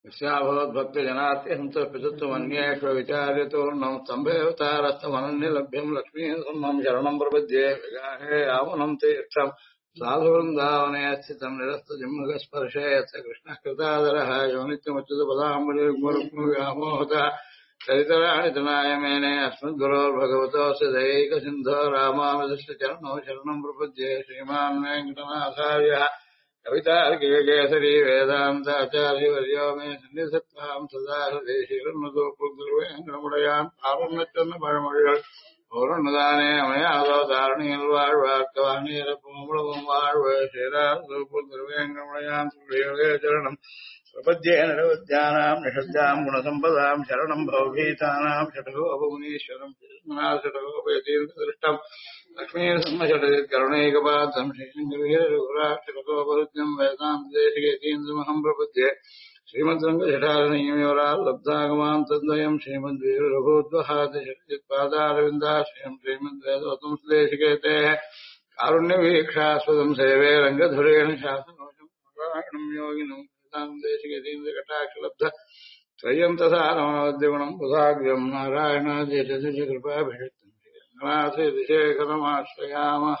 यस्याभवद्भक्तजनात्यहन्तः विचार्यतोर्णम् स्तम्भेऽवतारस्तमनन्यलभ्यम् लक्ष्मीसन्नम् शरणम् प्रपद्ये विगाहे यावनम् तीर्थम् साधुवृन्दावने स्थितम् निरस्तजिह्मगस्पर्शे यस्य कृष्णः कृतादरः यो नित्यमुच्युतपदाम्बुलिर्मुरुक्मुव्यामोहतः चरितराणि तनाय मेने अस्मद्गुरोर्भगवतोऽस्य दैकसिन्धो रामानुजस्य चरणौ शरणम् प्रपद्ये श्रीमान् वेङ्कटनाथार्यः कवितार्किकेसरी वेदान्ताचार्यवर्यो मे सन्निधत्ताम् सदा हृदेशीरन्नतोपुर्वेङ्कटमुडयान् ஆர்வமற்றன்ன பழமொழிகள் ஒருதானே அமையாதோ தாரணியில் வாழ்வார்க்கவாணியரப்பும் வாழ்வு ஸ்ரீராமபுர் திருவேங்கடமுடையான் சுழியோகே சரணம் பிரபத்யே நிரவத்யானாம் நிஷத்யாம் குணசம்பதாம் சரணம் பவபீதானாம் ஷடகோபமுனீஸ்வரம் ஷடகோபயதீர்த்தம் लक्ष्मीसम्मषटकरुणैकपात्रम् श्रीशङ्करवीरघुराक्षरकोपरुद्यम् वेदान्तदेशिकेतीन्द्रमहम् प्रपद्ये श्रीमद्रङ्गजठारणीयमेवराल्लब्धागमान् तद्वयम् श्रीमद्वीररघोद्वहादिशक्तिपादारविन्दाश्रयम् श्रीमद्वेदवतम् सुदेशिकेतेः कारुण्यवीक्षास्पदम् सेवे रङ्गधुरेण शासनोषम् योगिनम् वेदान्तदेशिकेतीन्द्रकटाक्षलब्ध त्रय्यन्तसारमणवद्यगुणम् बुधाग्र्यम् नारायणादिशकृपाभिषक्तम् शेखरमाश्रयामः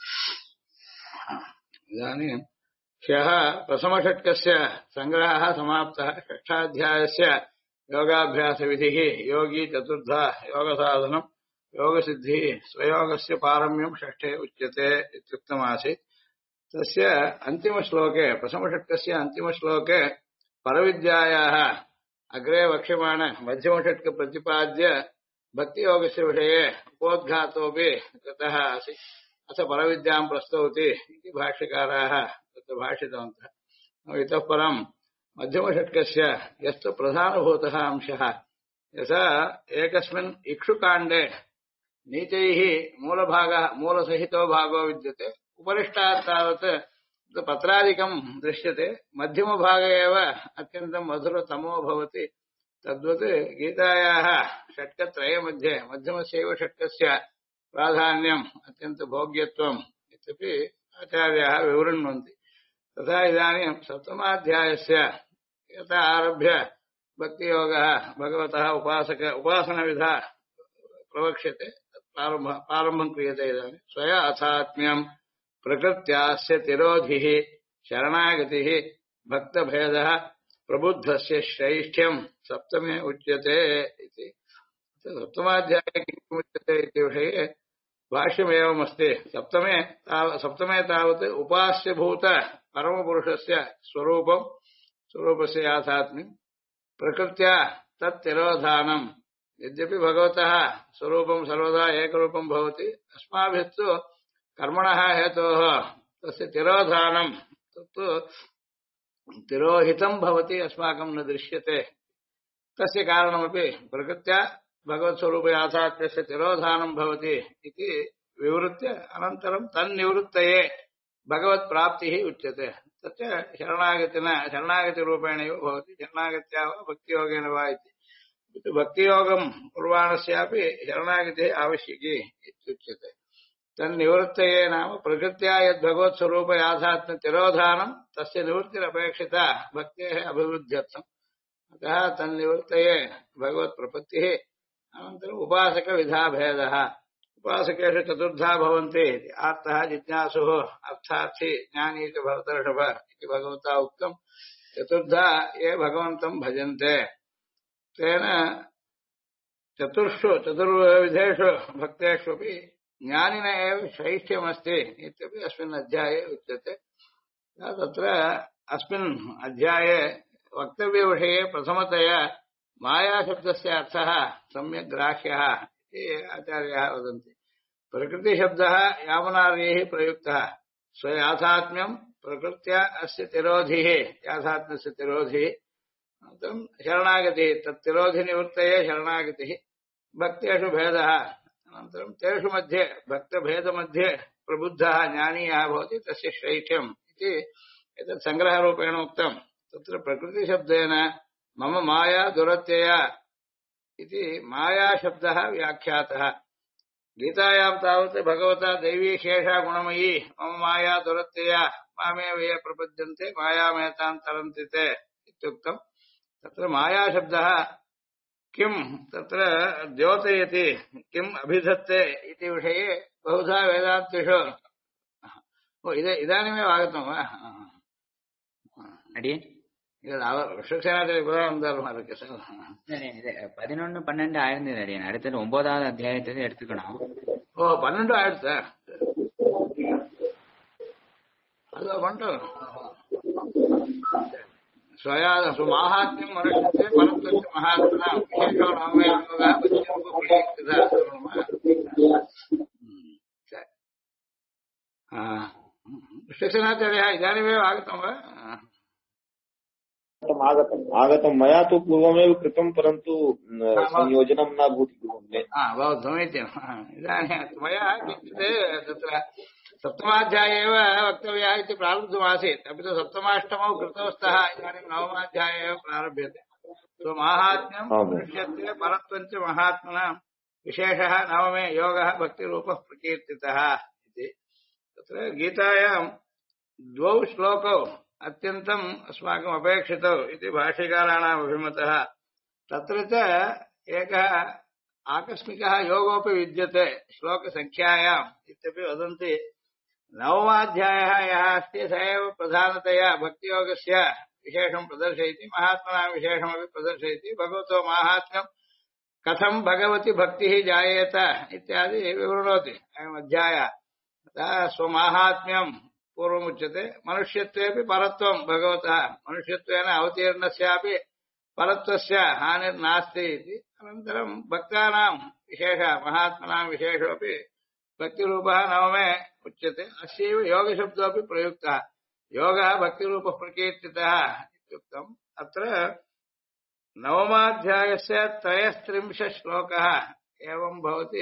इदानीं ह्यः प्रथमषट्कस्य सङ्ग्रहः समाप्तः षष्ठाध्यायस्य योगाभ्यासविधिः योगी चतुर्धा योगसाधनम् योगसिद्धिः स्वयोगस्य पारम्यम् षष्ठे उच्यते इत्युक्तमासीत् तस्य अन्तिमश्लोके प्रथमषट्कस्य अन्तिमश्लोके परविद्यायाः अग्रे वक्ष्यमाण मध्यमषट्कप्रतिपाद्य भक्तियोगस्य विषये उपोद्घातोऽपि कृतः आसीत् अथ परविद्यां प्रस्तौति इति भाष्यकाराः तत्र भाषितवन्तः इतः परम् मध्यमषट्कस्य यस्तु प्रधानभूतः अंशः यथा एकस्मिन् इक्षुकाण्डे नीचैः मूलसहितो भागो विद्यते उपरिष्टात् तावत् पत्रादिकं दृश्यते मध्यमभागे एव अत्यन्तं मधुरतमो भवति तद्वत् गीतायाः षट्कत्रयमध्ये मध्यमस्यैव षट्कस्य प्राधान्यम् अत्यन्तभोग्यत्वम् इत्यपि आचार्याः विवृण्वन्ति तथा इदानीं सप्तमाध्यायस्य यथा आरभ्य भक्तियोगः भगवतः उपासनविधा प्रवक्ष्यते प्रारम्भं क्रियते इदानीं स्वया अथात्म्यं प्रकृत्यास्य तिरोधिः शरणागतिः भक्तभेदः प्रबुद्धस्य श्रैष्ठ्यम् सप्तमे उच्यते इति सप्तमाध्याये किमुच्यते इति विषये भाष्यमेवमस्ति सप्तमे तावत् उपास्यभूत परमपुरुषस्य स्वरूपस्य याथात्म्यम् प्रकृत्या तत्तिरोधानम् यद्यपि भगवतः स्वरूपं सर्वदा एकरूपं भवति अस्माभिः तु कर्मणः हेतोः तस्य तिरोधानम् तत्तु तिरोहितं भवति अस्माकं न दृश्यते तस्य कारणमपि प्रकृत्या भगवत्स्वरूप याथात्म्यस्य तिरोधानं भवति इति विवृत्य अनन्तरं तन्निवृत्तये भगवत्प्राप्तिः उच्यते तच्च शरणागतिरूपेणैव भवति शरणागत्या वा भक्तियोगेन वा इति भक्तियोगं कुर्वाणस्यापि शरणागतिः आवश्यकी इत्युच्यते तन्निवृत्तये नाम प्रकृत्या यद्भगवत्स्वरूप याथात्म्य तिरोधानं तस्य निवृत्तिरपेक्षिता भक्तेः अभिवृद्ध्यर्थम् अतः तन्निवृत्तये भगवत्प्रपत्तिः अनन्तरम् उपासकविधाभेदः उपासकेषु चतुर्धा भवन्ति आर्तः जिज्ञासुः अर्थार्थी ज्ञानी च भरतर्षभ इति भगवता उक्तम् चतुर्धा ये भगवन्तं भजन्ते तेन चतुर्विधेषु भक्तेष्वपि ज्ञानिन एव शैष्ठ्यमस्ति इत्यपि अस्मिन् अध्याये उच्यते तत्र अस्मिन् अध्याये वक्तव्यविषये प्रथमतया मायाशब्दस्य अर्थः सम्यक् ग्राह्यः इति आचार्याः वदन्ति प्रकृतिशब्दः यामनार्यैः प्रयुक्तः स्वयाथात्म्यं प्रकृत्या अस्य तिरोधिः याथात्म्यस्य तिरोधिः अनन्तरं शरणागतिः तत्तिरोधिनिवृत्तये शरणागतिः भक्तेषु भेदः अनन्तरं तेषु मध्ये भक्तभेदमध्ये प्रबुद्धः ज्ञानीयः भवति तस्य शैठ्यम् इति एतत् सङ्ग्रहरूपेण उक्तम् तत्र प्रकृतिशब्देन मम माया दुरत्यया इति मायाशब्दः व्याख्यातः गीतायां तावत् भगवता दैवी शेषा गुणमयी मम माया दुरत्यया मामेव ये प्रपद्यन्ते मायामेतां तरन्ति ते इत्युक्तम् तत्र मायाशब्दः किं तत्र द्योतयति किम् अभिधत्ते इति विषये बहुधा वेदान्तेषु इदानीमेव आगतं वा அடியே விஸ்வசேனாச்சாரிய புராணம் வந்தாலும் அதுக்கு 11-12 ஆயிருந்தது அடியன். அடுத்தது 9வது அத்தியாயத்தை எடுத்துக்கணும். ஓ 12 ஆயிடுச்சா? அது பண்ணிட்டோம். மாஹாத்மியம் மனுஷத்தை பரத்வச்ச மகாத்மனா விசேஷோ நாமே யோகா பச்சரூப பிரசித்ததா विश्वसेनाचार्यः इदानीमेव आगतं वा? आगतं मया तु पूर्वमेव कृतं परन्तु संयोजनं न भूति पूर्वं। बहु समीचीनम्। इदानीं मया किञ्चित् तत्र सप्तमाध्याये एव वक्तव्यः इति प्रारब्धमासीत्, अपि तु सप्तमाष्टमौ कृतौ स्तः इदानीं नवमाध्याये एव प्रारभ्यते। माहात्म्यं मनुष्यत्वे परत्वञ्च महात्मनां विशेषः नवमे योगः भक्तिरूपः प्रकीर्तितः इति। तत्र गीतायां द्वौ श्लोकौ अत्यन्तम् अस्माकम् अपेक्षितौ इति भाष्यकाराणाम् अभिमतः। तत्र च एकः आकस्मिकः योगोऽपि विद्यते श्लोकसङ्ख्यायाम् इत्यपि वदन्ति। नवमाध्यायः यः अस्ति स एव प्रधानतया भक्तियोगस्य विशेषं प्रदर्शयति, महात्मनां विशेषमपि प्रदर्शयति। भगवतो माहात्म्यं कथं भगवति भक्तिः जायेत इत्यादि विवृणोति अयम् अध्यायः। स्वमाहात्म्यं पूर्वमुच्यते। मनुष्यत्वेपि परत्वं भगवतः, मनुष्यत्वेन अवतीर्णस्यापि परत्वस्य हानिर्नास्ति इति। अनन्तरं भक्तानां विशेषः, महात्मनां विशेषोऽपि भक्तिरूपः नवमे उच्यते। अस्यैव योगशब्दोऽपि प्रयुक्तः। योगः भक्तिरूपः प्रकीर्तितः इत्युक्तम्। अत्र नवमाध्यायस्य 33 श्लोकः एवं भवति।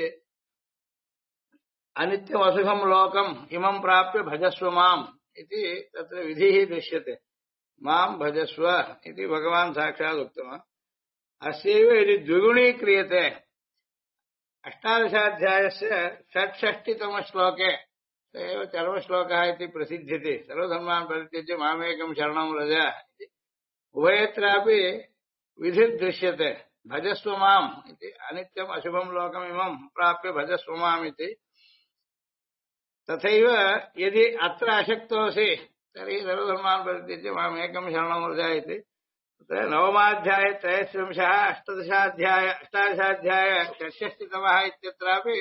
अनित्यमसुखं लोकम् इमं प्राप्य भजस्व माम् इति तत्र विधिः दृश्यते। मां भजस्व इति भगवान् साक्षात् उक्तवान्। अस्यैव यदि द्विगुणीक्रियते, अष्टादशाध्यायस्य 66तमश्लोके स एव चर्मश्लोकः इति प्रसिद्ध्यति। सर्वधर्मान् परित्यज्य मामेकं शरणं व्रज इति। उभयत्रापि विधिर्दृश्यते। भजस्व माम् इति, अनित्यम् अशुभं लोकमिमं प्राप्य भजस्व माम् इति। तथैव यदि अत्र अशक्तोऽसि तर्हि सर्वधर्मान् परित्यज्य मामेकं शरणं व्रज इति। तत्र नवमाध्याये 23, अष्टादशाध्याय 66तमः इत्यत्रापि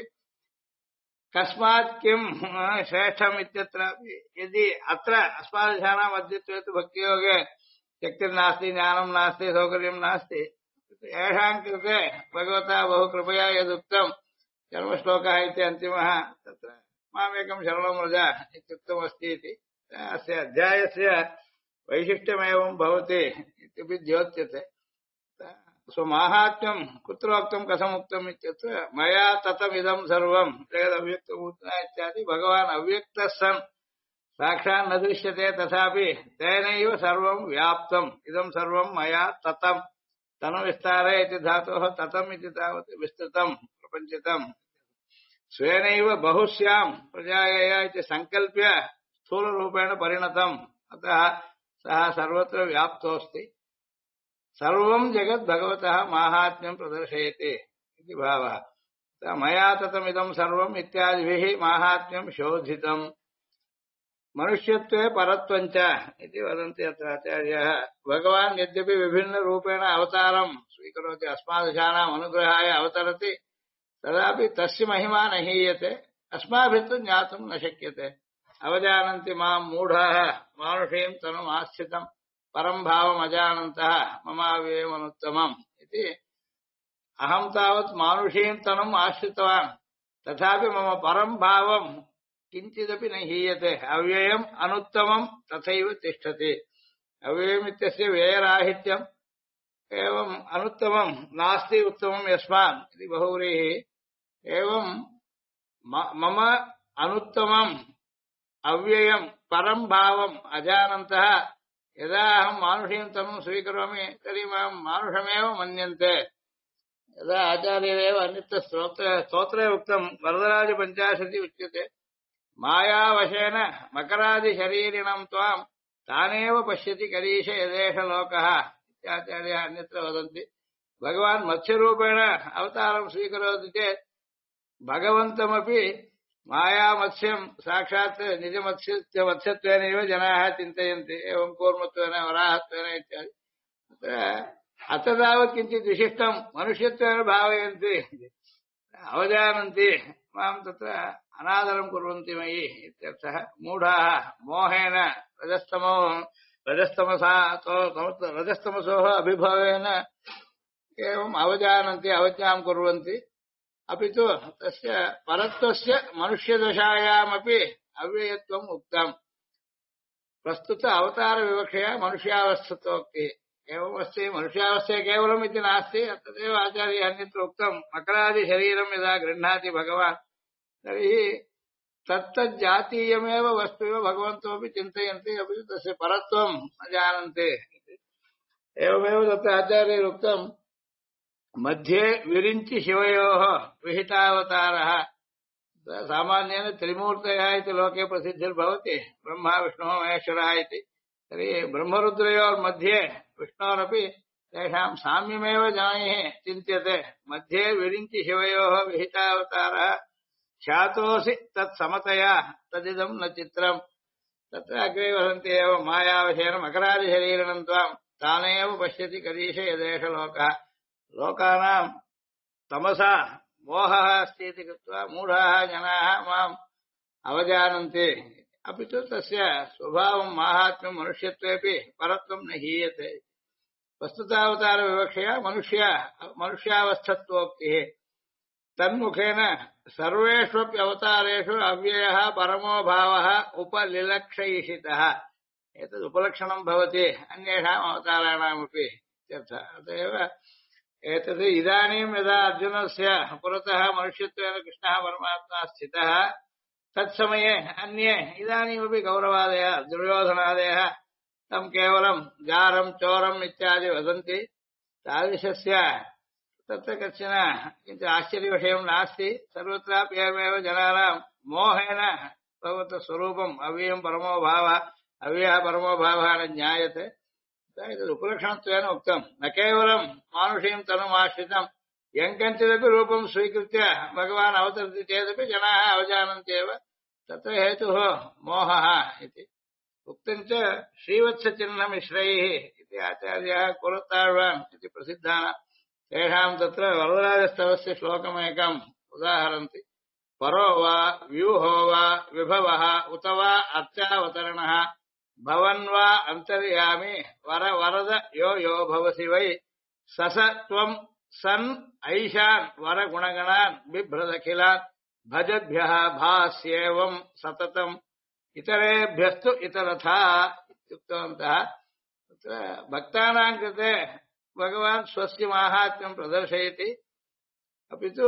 कस्मात् किं श्रेष्ठम् इत्यत्रापि यदि अत्र अस्मादशानाम् अद्यत्वे तु भक्तियोगे शक्तिर्नास्ति, ज्ञानं नास्ति, सौकर्यं नास्ति, येषां कृते भगवता बहु कृपया यदुक्तं चर्मश्लोकः इति अन्तिमः, तत्र मामेकं शरणं व्रज इत्युक्तमस्ति इति। अस्य अध्यायस्य वैशिष्ट्यमेवं भवति इत्यपि द्योत्यते। स्वमाहात्म्यं कुत्रोक्तं कथमुक्तम् इत्यत्र मया ततमिदं सर्वं जगदव्यक्तभूतः इत्यादि। भगवान् अव्यक्तः सन् साक्षात् न दृश्यते, तथापि तेनैव सर्वं व्याप्तम्। इदं सर्वं मया ततं, तनुविस्तारे इति धातोः ततम् इति तावत् विस्तृतं प्रपञ्चितम्। स्वेनैव बहुस्यां प्रजायय इति सङ्कल्प्य स्थूलरूपेण परिणतम्। अतः सः सर्वत्र व्याप्तोऽस्ति। सर्वं जगत् भगवतः माहात्म्यं प्रदर्शयति इति भावः। मया ततमिदं सर्वम् इत्यादिभिः माहात्म्यं शोधितम्। मनुष्यत्वे परत्वञ्च इति वदन्ति अत्र आचार्याः। भगवान् यद्यपि विभिन्नरूपेण अवतारं स्वीकरोति, अस्मादशानाम् अनुग्रहाय अवतरति, तदापि तस्य महिमा न हीयते, अस्माभिः तु ज्ञातुं न शक्यते। अवजानन्ति मां मूढाः मानुषीं तनुमाश्रितं परं भावमजानन्तः ममाव्ययमनुत्तमम् इति। अहं तावत् मानुषीं तनुम् आश्रितवान्, तथापि मम परं भावं किञ्चिदपि न हीयते। अव्ययम् अनुत्तमं तथैव तिष्ठति। अव्ययम् इत्यस्य व्ययराहित्यम्, एवम् अनुत्तमं नास्ति उत्तमं यस्मात् इति बहुव्रीहि। एवं मम अनुत्तमम् अव्ययम् परं भावम् अजानन्तः यदा अहं मानुषीं तनुं स्वीकरोमि तर्हि मां मानुषमेव मन्यन्ते। यदा आचार्यरेव अन्यत्र स्तोत्रे उक्तं वरदराजपञ्चाशति उच्यते। मायावशेन मकरादिशरीरिणं त्वां तानेव पश्यति करीश यदेष लोकः आचार्याः अन्यत्र वदन्ति भगवान् मत्स्यरूपेण अवतारं स्वीकरोति चेत् भगवन्तमपि मायामत्स्यं साक्षात् निजमत्स्यत्वेनैव जनाः चिन्तयन्ति एवं कूर्मत्वेन वराहत्वेन इत्यादि अत्र तावत् किञ्चित् विशिष्टं मनुष्यत्वेन भावयन्ति अवजानन्ति मां तत्र अनादरं कुर्वन्ति मयि इत्यर्थः मूढाः मोहेन रजस्तमसोः अभिभवेन एवम् अवजानन्ति अवज्ञां कुर्वन्ति अपि तु तस्य परत्वस्य मनुष्यदशायामपि अव्ययत्वम् उक्तम् प्रस्तुत अवतारविवक्षया मनुष्यावस्थितोक्तिः एवमस्ति मनुष्यावस्थे केवलम् इति नास्ति तदेव आचार्यः अन्यत्र उक्तम् मकरादिशरीरं यदा गृह्णाति भगवान् तर्हि तत्तज्जातीयमेव वस्तु इव भगवन्तोऽपि चिन्तयन्ति अपि तस्य परत्वं न जानन्ति एवमेव तत्र आचार्यैरुक्तम् मध्ये विरिञ्चि शिवयोः विहितावतारः सामान्येन त्रिमूर्तयः इति लोके प्रसिद्धिर्भवति ब्रह्मा विष्णुः महेश्वरः इति तर्हि ब्रह्मरुद्रयोर्मध्ये विष्णोरपि तेषां साम्यमेव जनैः चिन्त्यते मध्ये विरिञ्चि शिवयोः विहितावतारः ख्यातोऽसि तत्समतया तदिदं न चित्रम् तत्र अग्रे वदन्ति एव मायावशेन मकरादिशरीरिणं त्वां तानेव पश्यति करीश यदेष लोकः लोकानां तमसा मोहः अस्ति इति कृत्वा मूढाः जनाः माम् अवजानन्ति अपि तु तस्य स्वभावं माहात्म्यं मनुष्यत्वेपि परत्वं न हीयते वस्तुतावतारविवक्षया मनुष्यावस्थत्वोक्तिः तन्मुखेन सर्वेष्वप्यवतारेषु अव्ययः परमो भावः उपलिलक्षयिषितः एतद् उपलक्षणं भवति अन्येषाम् अवताराणामपि इत्यर्थः अत एव एतद् इदानीं यदा अर्जुनस्य पुरतः मनुष्यत्वेन कृष्णः परमात्मा स्थितः तत्समये अन्ये इदानीमपि कौरवादयः दुर्योधनादयः तं केवलं जारं चोरम् इत्यादि वदन्ति तादृशस्य तत्र कश्चन किञ्चित् आश्चर्यविषयं नास्ति सर्वत्रापि एवमेव जनानां मोहेन भगवतः स्वरूपम् अव्ययं परमो भावः अव्ययः परमो भावः न ज्ञायते एतद् उपलक्षणत्वेन उक्तं न केवलं मानुषीं तनुमाश्रितं यङ्कञ्चिदपि रूपं स्वीकृत्य भगवान् अवतरति चेदपि जनाः अवजानन्त्येव तत्र हेतुः मोहः इति उक्तं च श्रीवत्सचिह्नमिश्रैः इति आचार्याः कुरताழ்वान् इति प्रसिद्धाः तेषां तत्र वरदराजस्तवस्य श्लोकमेकम् उदाहरन्ति परो वा व्यूहो वा विभवः उत वा अर्चावतरणः भवन् वा अन्तर्यामि वरद यो यो भवसि वै सस त्वं सन् ऐशान् वरगुणगणान् बिभ्रदखिलान् भजद्भ्यः भास्येवं सततम् इतरेभ्यस्तु इतरथा इत्युक्तवन्तः तत्र भक्तानां कृते भगवान् स्वस्य माहात्म्यं प्रदर्शयति अपि तु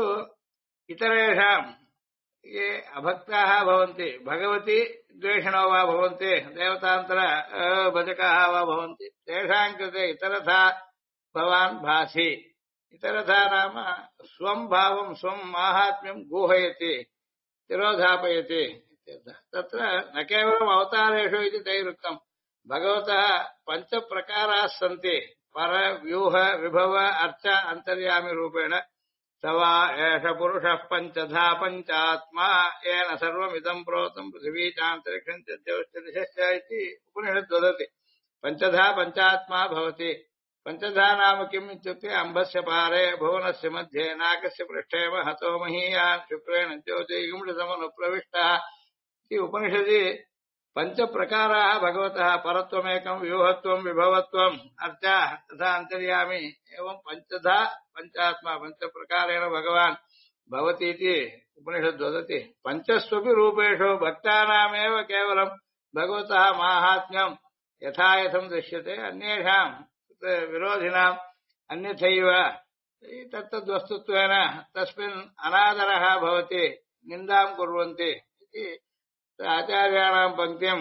इतरेषां ये अभक्ताः भवन्ति भगवती द्वेषिणो वा भवन्ति देवतान्तर भजकाः वा भवन्ति तेषां कृते इतरथा भवान् भासि इतरथा नाम स्वं भावं स्वं माहात्म्यं गुहयति तिरोधापयति तत्र न केवलम् अवतारेषु इति तैरुक्तम् भगवतः पञ्चप्रकाराः सन्ति पर व्यूह विभव अर्च अन्तर्यामि रूपेण सवा एष पुरुषः पञ्चधा पञ्चात्मा येन सर्वमिदं प्रोतं पृथिवी चान्तरिक्षं च दिशश्च इति उपनिषद् वदति पञ्चधा पञ्चात्मा भवति पञ्चधा नाम किम् इत्युक्ते अम्बस्य पारे भुवनस्य मध्ये नाकस्य पृष्ठे महतो महीयान् शुक्रेण ज्योतिर्गुंडसमनुप्रविष्टः इति उपनिषदि पञ्चप्रकाराः भगवतः परत्वमेकं व्यूहत्वं विभवत्वम् अर्चा तथा अन्तर्यामि एवं पञ्चधा पञ्चात्मा पञ्चप्रकारेण भगवान् भवति इति उपनिषद् वदति पञ्चस्वपि रूपेषु भक्तानामेव केवलं भगवतः माहात्म्यं यथा यथं दृश्यते अन्येषां विरोधिनाम् अन्यथैव तत्तद्वस्तुत्वेन तस्मिन् अनादरः भवति निन्दां कुर्वन्ति इति आचार्याणां पङ्क्तिं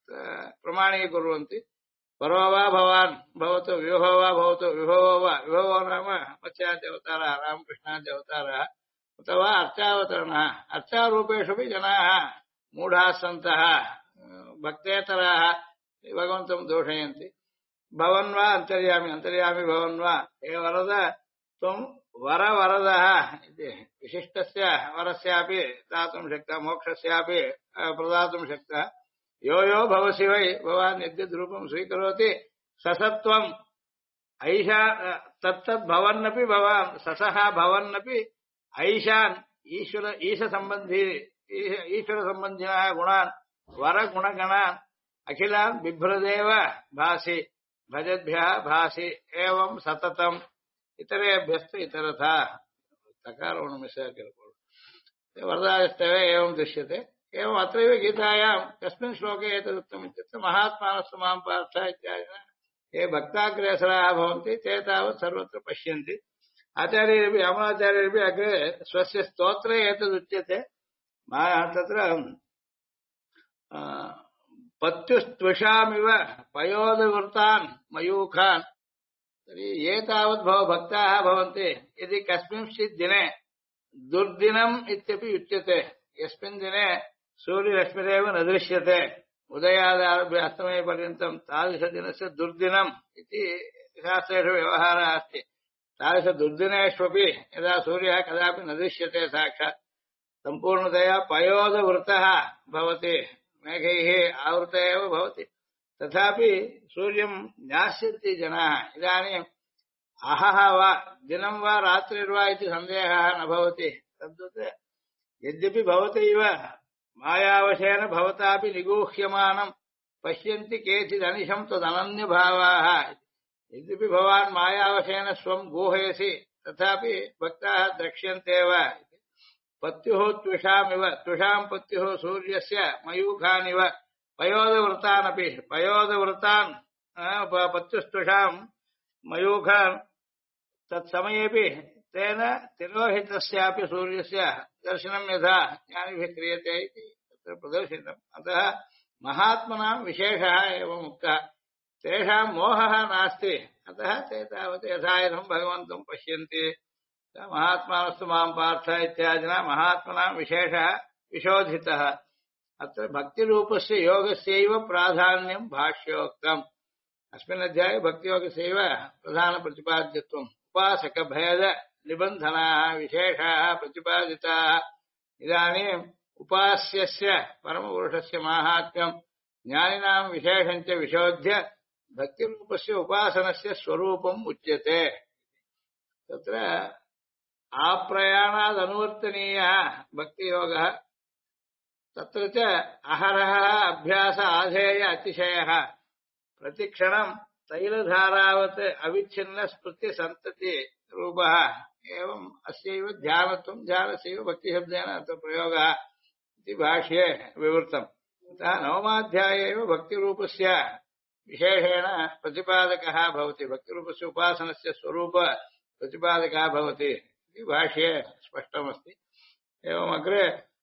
प्रमाणीकुर्वन्ति परो वा भवान् भवतु व्यूहो वा भवतु विभवो वा विभवो नाम मत्स्याद्यवतारः रामकृष्णाद्यवतारः अथवा अर्चावतरणः अर्चारूपेषु जनाः मूढाः सन्तः भक्तेतराः भगवन्तं दोषयन्ति भवन्वा अंतर्यामी अंतर्यामी भवन्वा हे वरद त्वं वरवरदः इति विशिष्टस्य वरस्यापि दातुं शक्तः मोक्षस्यापि प्रदातुं शक्तः यो यो भवसि वै भवान् यद्यद्रूपं स्वीकरोति ससत्वम् ऐषा तत्तद् भवन्नपि भवान् ससः भवन्नपि ऐशान् ईश सम्बन्धी ईश्वर सम्बन्धिनः गुणान् वरगुणगणान् अखिलान् बिभ्रदेव भासि भजद्भ्यः भासि एवं सततम् इतरेभ्यस्त इतरथा वरदायस्तवे एवं दृश्यते एवम् अत्रैव गीतायां कस्मिन् श्लोके एतदुक्तम् इत्युक्ते महात्मानस्तु मां पार्थ इत्यादिना ये भक्ताग्रेसराः भवन्ति ते तावत् सर्वत्र पश्यन्ति आचार्यैरपि अमराचार्यैरपि अग्रे स्वस्य स्तोत्रे एतदुच्यते तत्र पत्युस्त्वषामिव पयोदवृतान् मयूखान् तर्हि ये तावत् भक्ताः भवन्ति यदि कस्मिंश्चित् दिने दुर्दिनम् इत्यपि उच्यते यस्मिन् दिने सूर्यरश्मिरेव न दृश्यते उदयादारभ्य अस्तमयपर्यन्तं तादृशदिनस्य दुर्दिनम् इति शास्त्रेषु व्यवहारः अस्ति तादृशदुर्दिनेष्वपि यदा सूर्यः कदापि न दृश्यते साक्षात् सम्पूर्णतया पयोदवृतः भवति मेघैः आवृत एव भवति तथापि सूर्यं ज्ञास्यन्ति जनाः इदानीम् अहः वा दिनं वा रात्रिर्वा इति सन्देहः न भवति तद्वत् यद्यपि भवतैव मायावशेन भवतापि निगूह्यमानं पश्यन्ति केचिदनिशं तदनन्यभावाः यद्यपि भवान् मायावशेन स्वं गूहयसि तथापि भक्ताः द्रक्ष्यन्तेव पत्युः त्विषामिव त्विषां पत्युः सूर्यस्य मयूखानिव पयोदवृतानपि पयोदवृतान् पत्युस्त्विषां मयूखान् तत्समयेपि तेन तिरोहितस्यापि सूर्यस्य दर्शनं यथा ज्ञानिभिः क्रियते इति तत्र प्रदर्शितम् अतः महात्मनां विशेषः एवम् उक्तः तेषां मोहः नास्ति अतः ते तावत् यथा इदं भगवन्तं पश्यन्ति महात्मानस्तु मां पार्थ इत्यादिना महात्मनां विशेषः विशोधितः अत्र भक्तिरूपस्य योगस्यैव प्राधान्यं भाष्योक्तम् अस्मिन् अध्याये भक्तियोगस्यैव प्रधानप्रतिपाद्यत्वम् उपासकभेद निबन्धनाः विशेषाः प्रतिपादिताः इदानीम् उपास्यस्य परमपुरुषस्य माहात्म्यं ज्ञानिनां विशेषञ्च विशोध्य भक्तिरूपस्य उपासनस्य स्वरूपम् उच्यते तत्र आप्रयाणादनुवर्तनीयः भक्तियोगः तत्र च अहरः अभ्यास आधेय अतिशयः प्रतिक्षणं तैलधारावत् अविच्छिन्न स्मृति सन्तति रूपः एवं अस्यैव ध्यानत्वं ध्यानस्यैव भक्तिशब्देन अत्र प्रयोगः इति भाष्ये विवृतम् अतः नवमाध्याये एव भक्तिरूपस्य विशेषेण प्रतिपादकः भवति भक्तिरूपस्य उपासनस्य स्वरूप प्रतिपादकः भवति इति भाष्ये स्पष्टमस्ति एवम् अग्रे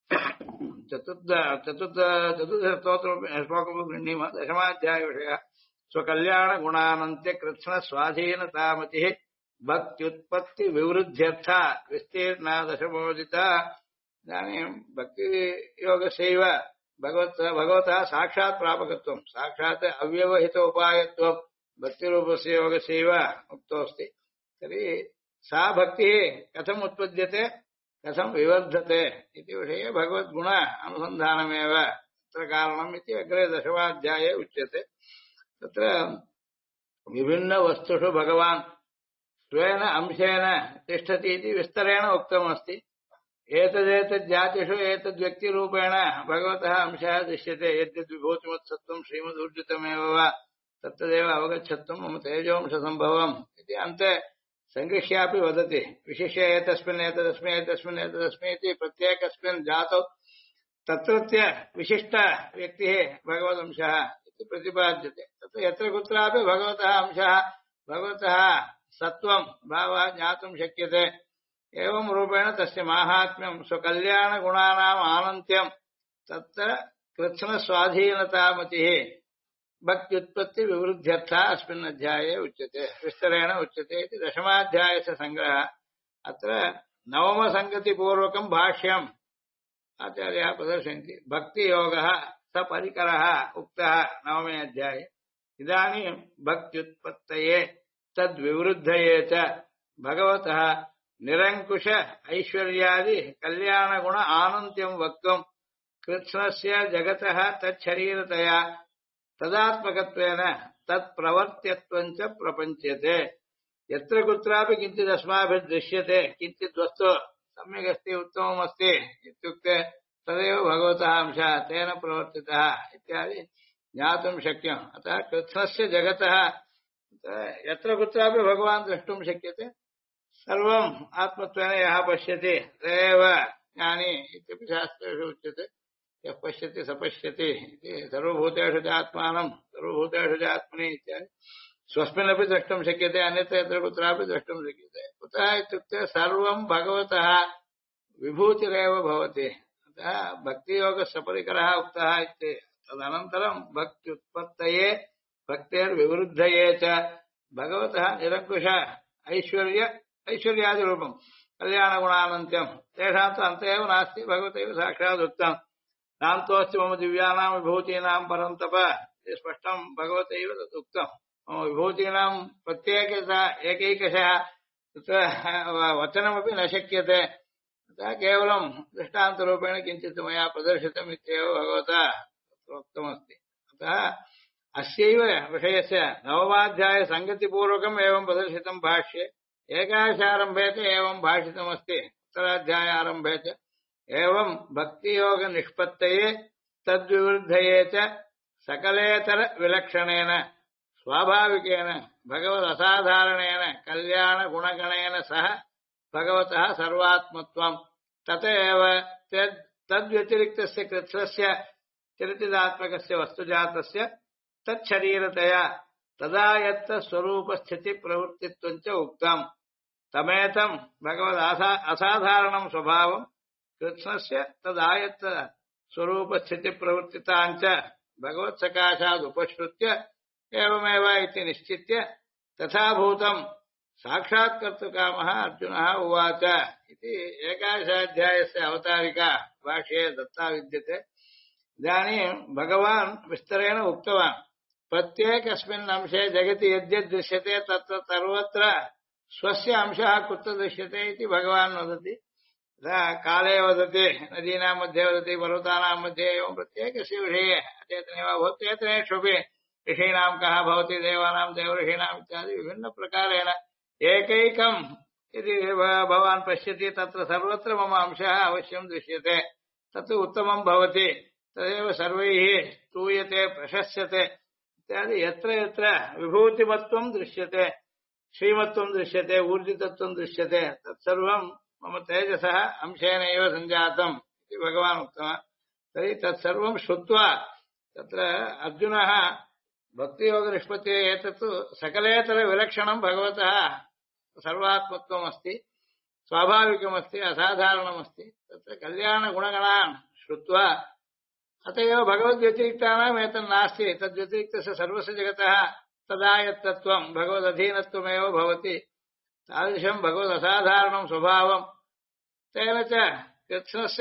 चतुर्दशस्तोत्रश्लोकं गृह्णीमः दशमाध्यायविषयः स्वकल्याणगुणानन्त्य कृत्स्नस्वाधीनतामतिः भक्त्युत्पत्तिविवृद्ध्यर्था विस्तीर्णा दशमोदिता इदानीं भक्तियोगस्यैव भगवतः साक्षात् प्रापकत्वं साक्षात् अव्यवहित उपायत्वं भक्तिरूपस्य योगस्यैव उक्तोऽस्ति तर्हि सा भक्तिः कथम् उत्पद्यते कथं विवर्धते इति विषये भगवद्गुण अनुसन्धानमेव तत्र कारणम् इति अग्रे दशमाध्याये उच्यते तत्र विभिन्नवस्तुषु भगवान् स्वेन अंशेन तिष्ठति इति विस्तरेण उक्तमस्ति एतदेतज्जातिषु एतद्व्यक्तिरूपेण भगवतः अंशः दृश्यते यद्यद्विभूतिमत्सत्त्वं श्रीमदूर्जितमेव वा तत्तदेव अवगच्छत्वं मम तेजोंशसम्भवम् इति अन्ते सङ्गृह्यापि वदति विशिष्य एतस्मिन् एतदस्मि एतस्मिन् एतदस्मि इति प्रत्येकस्मिन् जातौ तत्रत्य विशिष्ट व्यक्तिः भगवदंशः इति प्रतिपाद्यते तत्र यत्र कुत्रापि भगवतः अंशः भगवतः सत्त्वं भावः ज्ञातुं शक्यते एवं रूपेण तस्य माहात्म्यं स्वकल्याणगुणानाम् आनन्त्यं तत्र कृत्स्नस्वाधीनतामतिः भक्त्युत्पत्तिविवृद्ध्यर्थः अस्मिन् अध्याये उच्यते विस्तरेण उच्यते इति दशमाध्यायस्य सङ्ग्रहः अत्र नवमसङ्गतिपूर्वकं भाष्यम् आचार्याः प्रदर्शयन्ति भक्तियोगः सपरिकरः उक्तः नवमे अध्याये इदानीं भक्त्युत्पत्तये तद्विवृद्धये च भगवतः निरङ्कुश ऐश्वर्यादि कल्याणगुण आनन्त्यं वक्तुं कृत्स्नस्य जगतः तच्छरीरतया तदात्मकत्वेन तत्प्रवर्त्यत्वं च प्रपञ्च्यते यत्र कुत्रापि किञ्चित् अस्माभिः दृश्यते किञ्चित् वस्तु सम्यक् अस्ति उत्तममस्ति इत्युक्ते तदेव भगवतः अंशः तेन प्रवर्तितः इत्यादि ज्ञातुं शक्यम् अतः कृत्स्नस्य जगतः यत्र कुत्रापि भगवान् द्रष्टुं शक्यते सर्वम् आत्मत्वेन यः पश्यति स एव ज्ञानी इत्यपि शास्त्रेषु उच्यते यः पश्यति स पश्यति इति सर्वभूतेषु च आत्मानं सर्वभूतेषु च आत्मनि इत्यादि स्वस्मिन्नपि द्रष्टुं शक्यते अन्यत्र यत्र कुत्रापि द्रष्टुं शक्यते कुतः इत्युक्ते सर्वं भगवतः विभूतिरेव भवति अतः भक्तियोगः सपरिकरः उक्तः इति तदनन्तरं भक्त्युत्पत्तये भक्तेर्विवृद्धये च भगवतः निरङ्कुश ऐश्वर्यादिरूपं कल्याणगुणानन्त्यं तेषां तु अन्त एव नास्ति भगवतैव साक्षादुक्तम् नान्तोऽस्ति मम दिव्यानां विभूतीनां परं तप इति स्पष्टं भगवतैव तदुक्तम् मम विभूतीनां प्रत्येकता एकैकशः तत्र वचनमपि न शक्यते अतः केवलं दृष्टान्तरूपेण किञ्चित् मया प्रदर्शितम् इत्येव भगवता उक्तमस्ति अतः अस्यैव विषयस्य नवमाध्याय सङ्गतिपूर्वकम् एवं प्रदर्शितं भाष्ये एकादशारम्भे च एवं भाषितमस्ति उत्तराध्यायारम्भे च एवं भक्तियोगनिष्पत्तये तद्विवृद्धये च सकलेतरविलक्षणेन स्वाभाविकेन भगवदसाधारणेन कल्याणगुणगणेन सह भगवतः सर्वात्मत्वम् तत एव तद्व्यतिरिक्तस्य कृत्स्नस्य चरितात्मकस्य वस्तुजातस्य तच्छरीरतया तदा यत्त स्वरूपस्थितिप्रवृत्तित्वं च उक्तम् तमेतं भगवदसाधारणं स्वभावं कृत्स्नस्य तदायत्त स्वरूपस्थितिप्रवृत्तितां च भगवत्सकाशादुपश्रुत्य एवमेव इति निश्चित्य तथा भूतं साक्षात्कर्तुकामः अर्जुनः उवाच इति एकादशाध्यायस्य अवतारिका भाष्ये दत्ता विद्यते इदानीं भगवान् विस्तरेण उक्तवान् प्रत्येकस्मिन् अंशे जगति यद्यद् दृश्यते तत्र सर्वत्र स्वस्य अंशः कुत्र दृश्यते इति भगवान् वदति काले वदति नदीनां मध्ये वदति पर्वतानां मध्ये एवं प्रत्येकस्य विषये अचेतने वा भवति चेतनेष्वपि ऋषीणां कः भवति देवानां देवऋषीणाम् इत्यादि विभिन्नप्रकारेण एकैकम् यदि भवान् पश्यति तत्र सर्वत्र मम अंशः अवश्यं दृश्यते तत् उत्तमं भवति तदेव सर्वैः स्तूयते प्रशस्यते इत्यादि यत्र यत्र विभूतिमत्वं दृश्यते श्रीमत्वं दृश्यते ऊर्जितत्वं दृश्यते तत्सर्वं मम तेजसः अंशेनैव सञ्जातम् इति भगवान् उक्तवान् तर्हि तत्सर्वं श्रुत्वा तत्र अर्जुनः भक्तियोगनिष्पत्तिः एतत् सकलेतरविलक्षणं भगवतः सर्वात्मत्वमस्ति स्वाभाविकमस्ति असाधारणमस्ति तत्र कल्याणगुणगणान् श्रुत्वा अत एव भगवद्व्यतिरिक्तानाम् एतन्नास्ति तद्व्यतिरिक्तस्य सर्वस्य जगतः तदायत्तत्वं भगवदधीनत्वमेव भवति तादृशं भगवदसाधारणं स्वभावं तेन च कृत्स्नस्य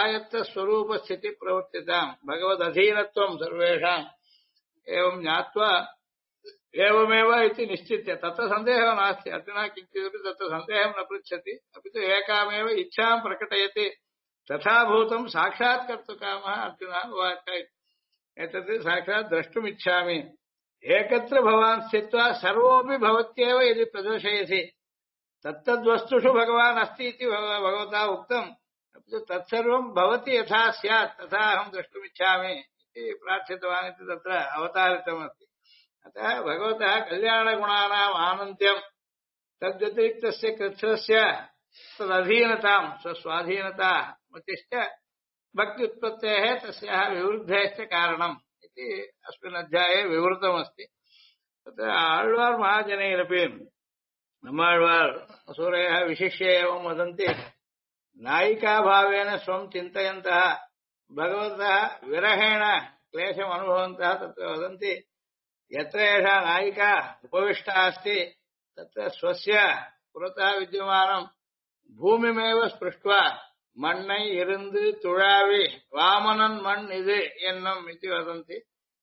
तदायत्तस्वरूपस्थितिप्रवर्तितां भगवदधीनत्वं सर्वेषाम् एवं ज्ञात्वा एवमेव इति निश्चित्य तत्र सन्देहः नास्ति अर्जुनः किञ्चिदपि तत्र सन्देहं न पृच्छति अपि तु एकामेव इच्छां प्रकटयति तथा भूतं साक्षात्कर्तुकामः अर्जुनः उवाच एतत् साक्षात् द्रष्टुमिच्छामि एकत्र भवान् स्थित्वा सर्वमपि भवत्येव यदि प्रदर्शयसि तत्तद्वस्तुषु भगवान् अस्ति इति भगवता उक्तम् अपि तु तत्सर्वं भवति यथा स्यात् तथा अहं द्रष्टुमिच्छामि इति प्रार्थितवान् इति तत्र अवतारितमस्ति अतः भगवतः कल्याणगुणानाम् आनन्त्यं तद्व्यतिरिक्तस्य कृत्स्नस्य तदधीनतां स्वस्वाधीनता मतिश्च भक्त्युत्पत्तेः तस्याः विवृद्धेश्च कारणम् इति अस्मिन् अध्याये विवृतमस्ति तत्र आಳ್वार् महाजनैरपि नम्माಳ್वार् सूरयः विशिष्य एवं वदन्ति नायिकाभावेन स्वं चिन्तयन्तः भगवतः विरहेण क्लेशम् अनुभवन्तः तत्र वदन्ति यत्र एषा नायिका उपविष्टा अस्ति तत्र स्वस्य पुरतः विद्यमानं भूमिमेव स्पृष्ट्वा मण्णै इरुந்து துழாவி वामनन् मण् इदु एन्नम् इति वदन्ति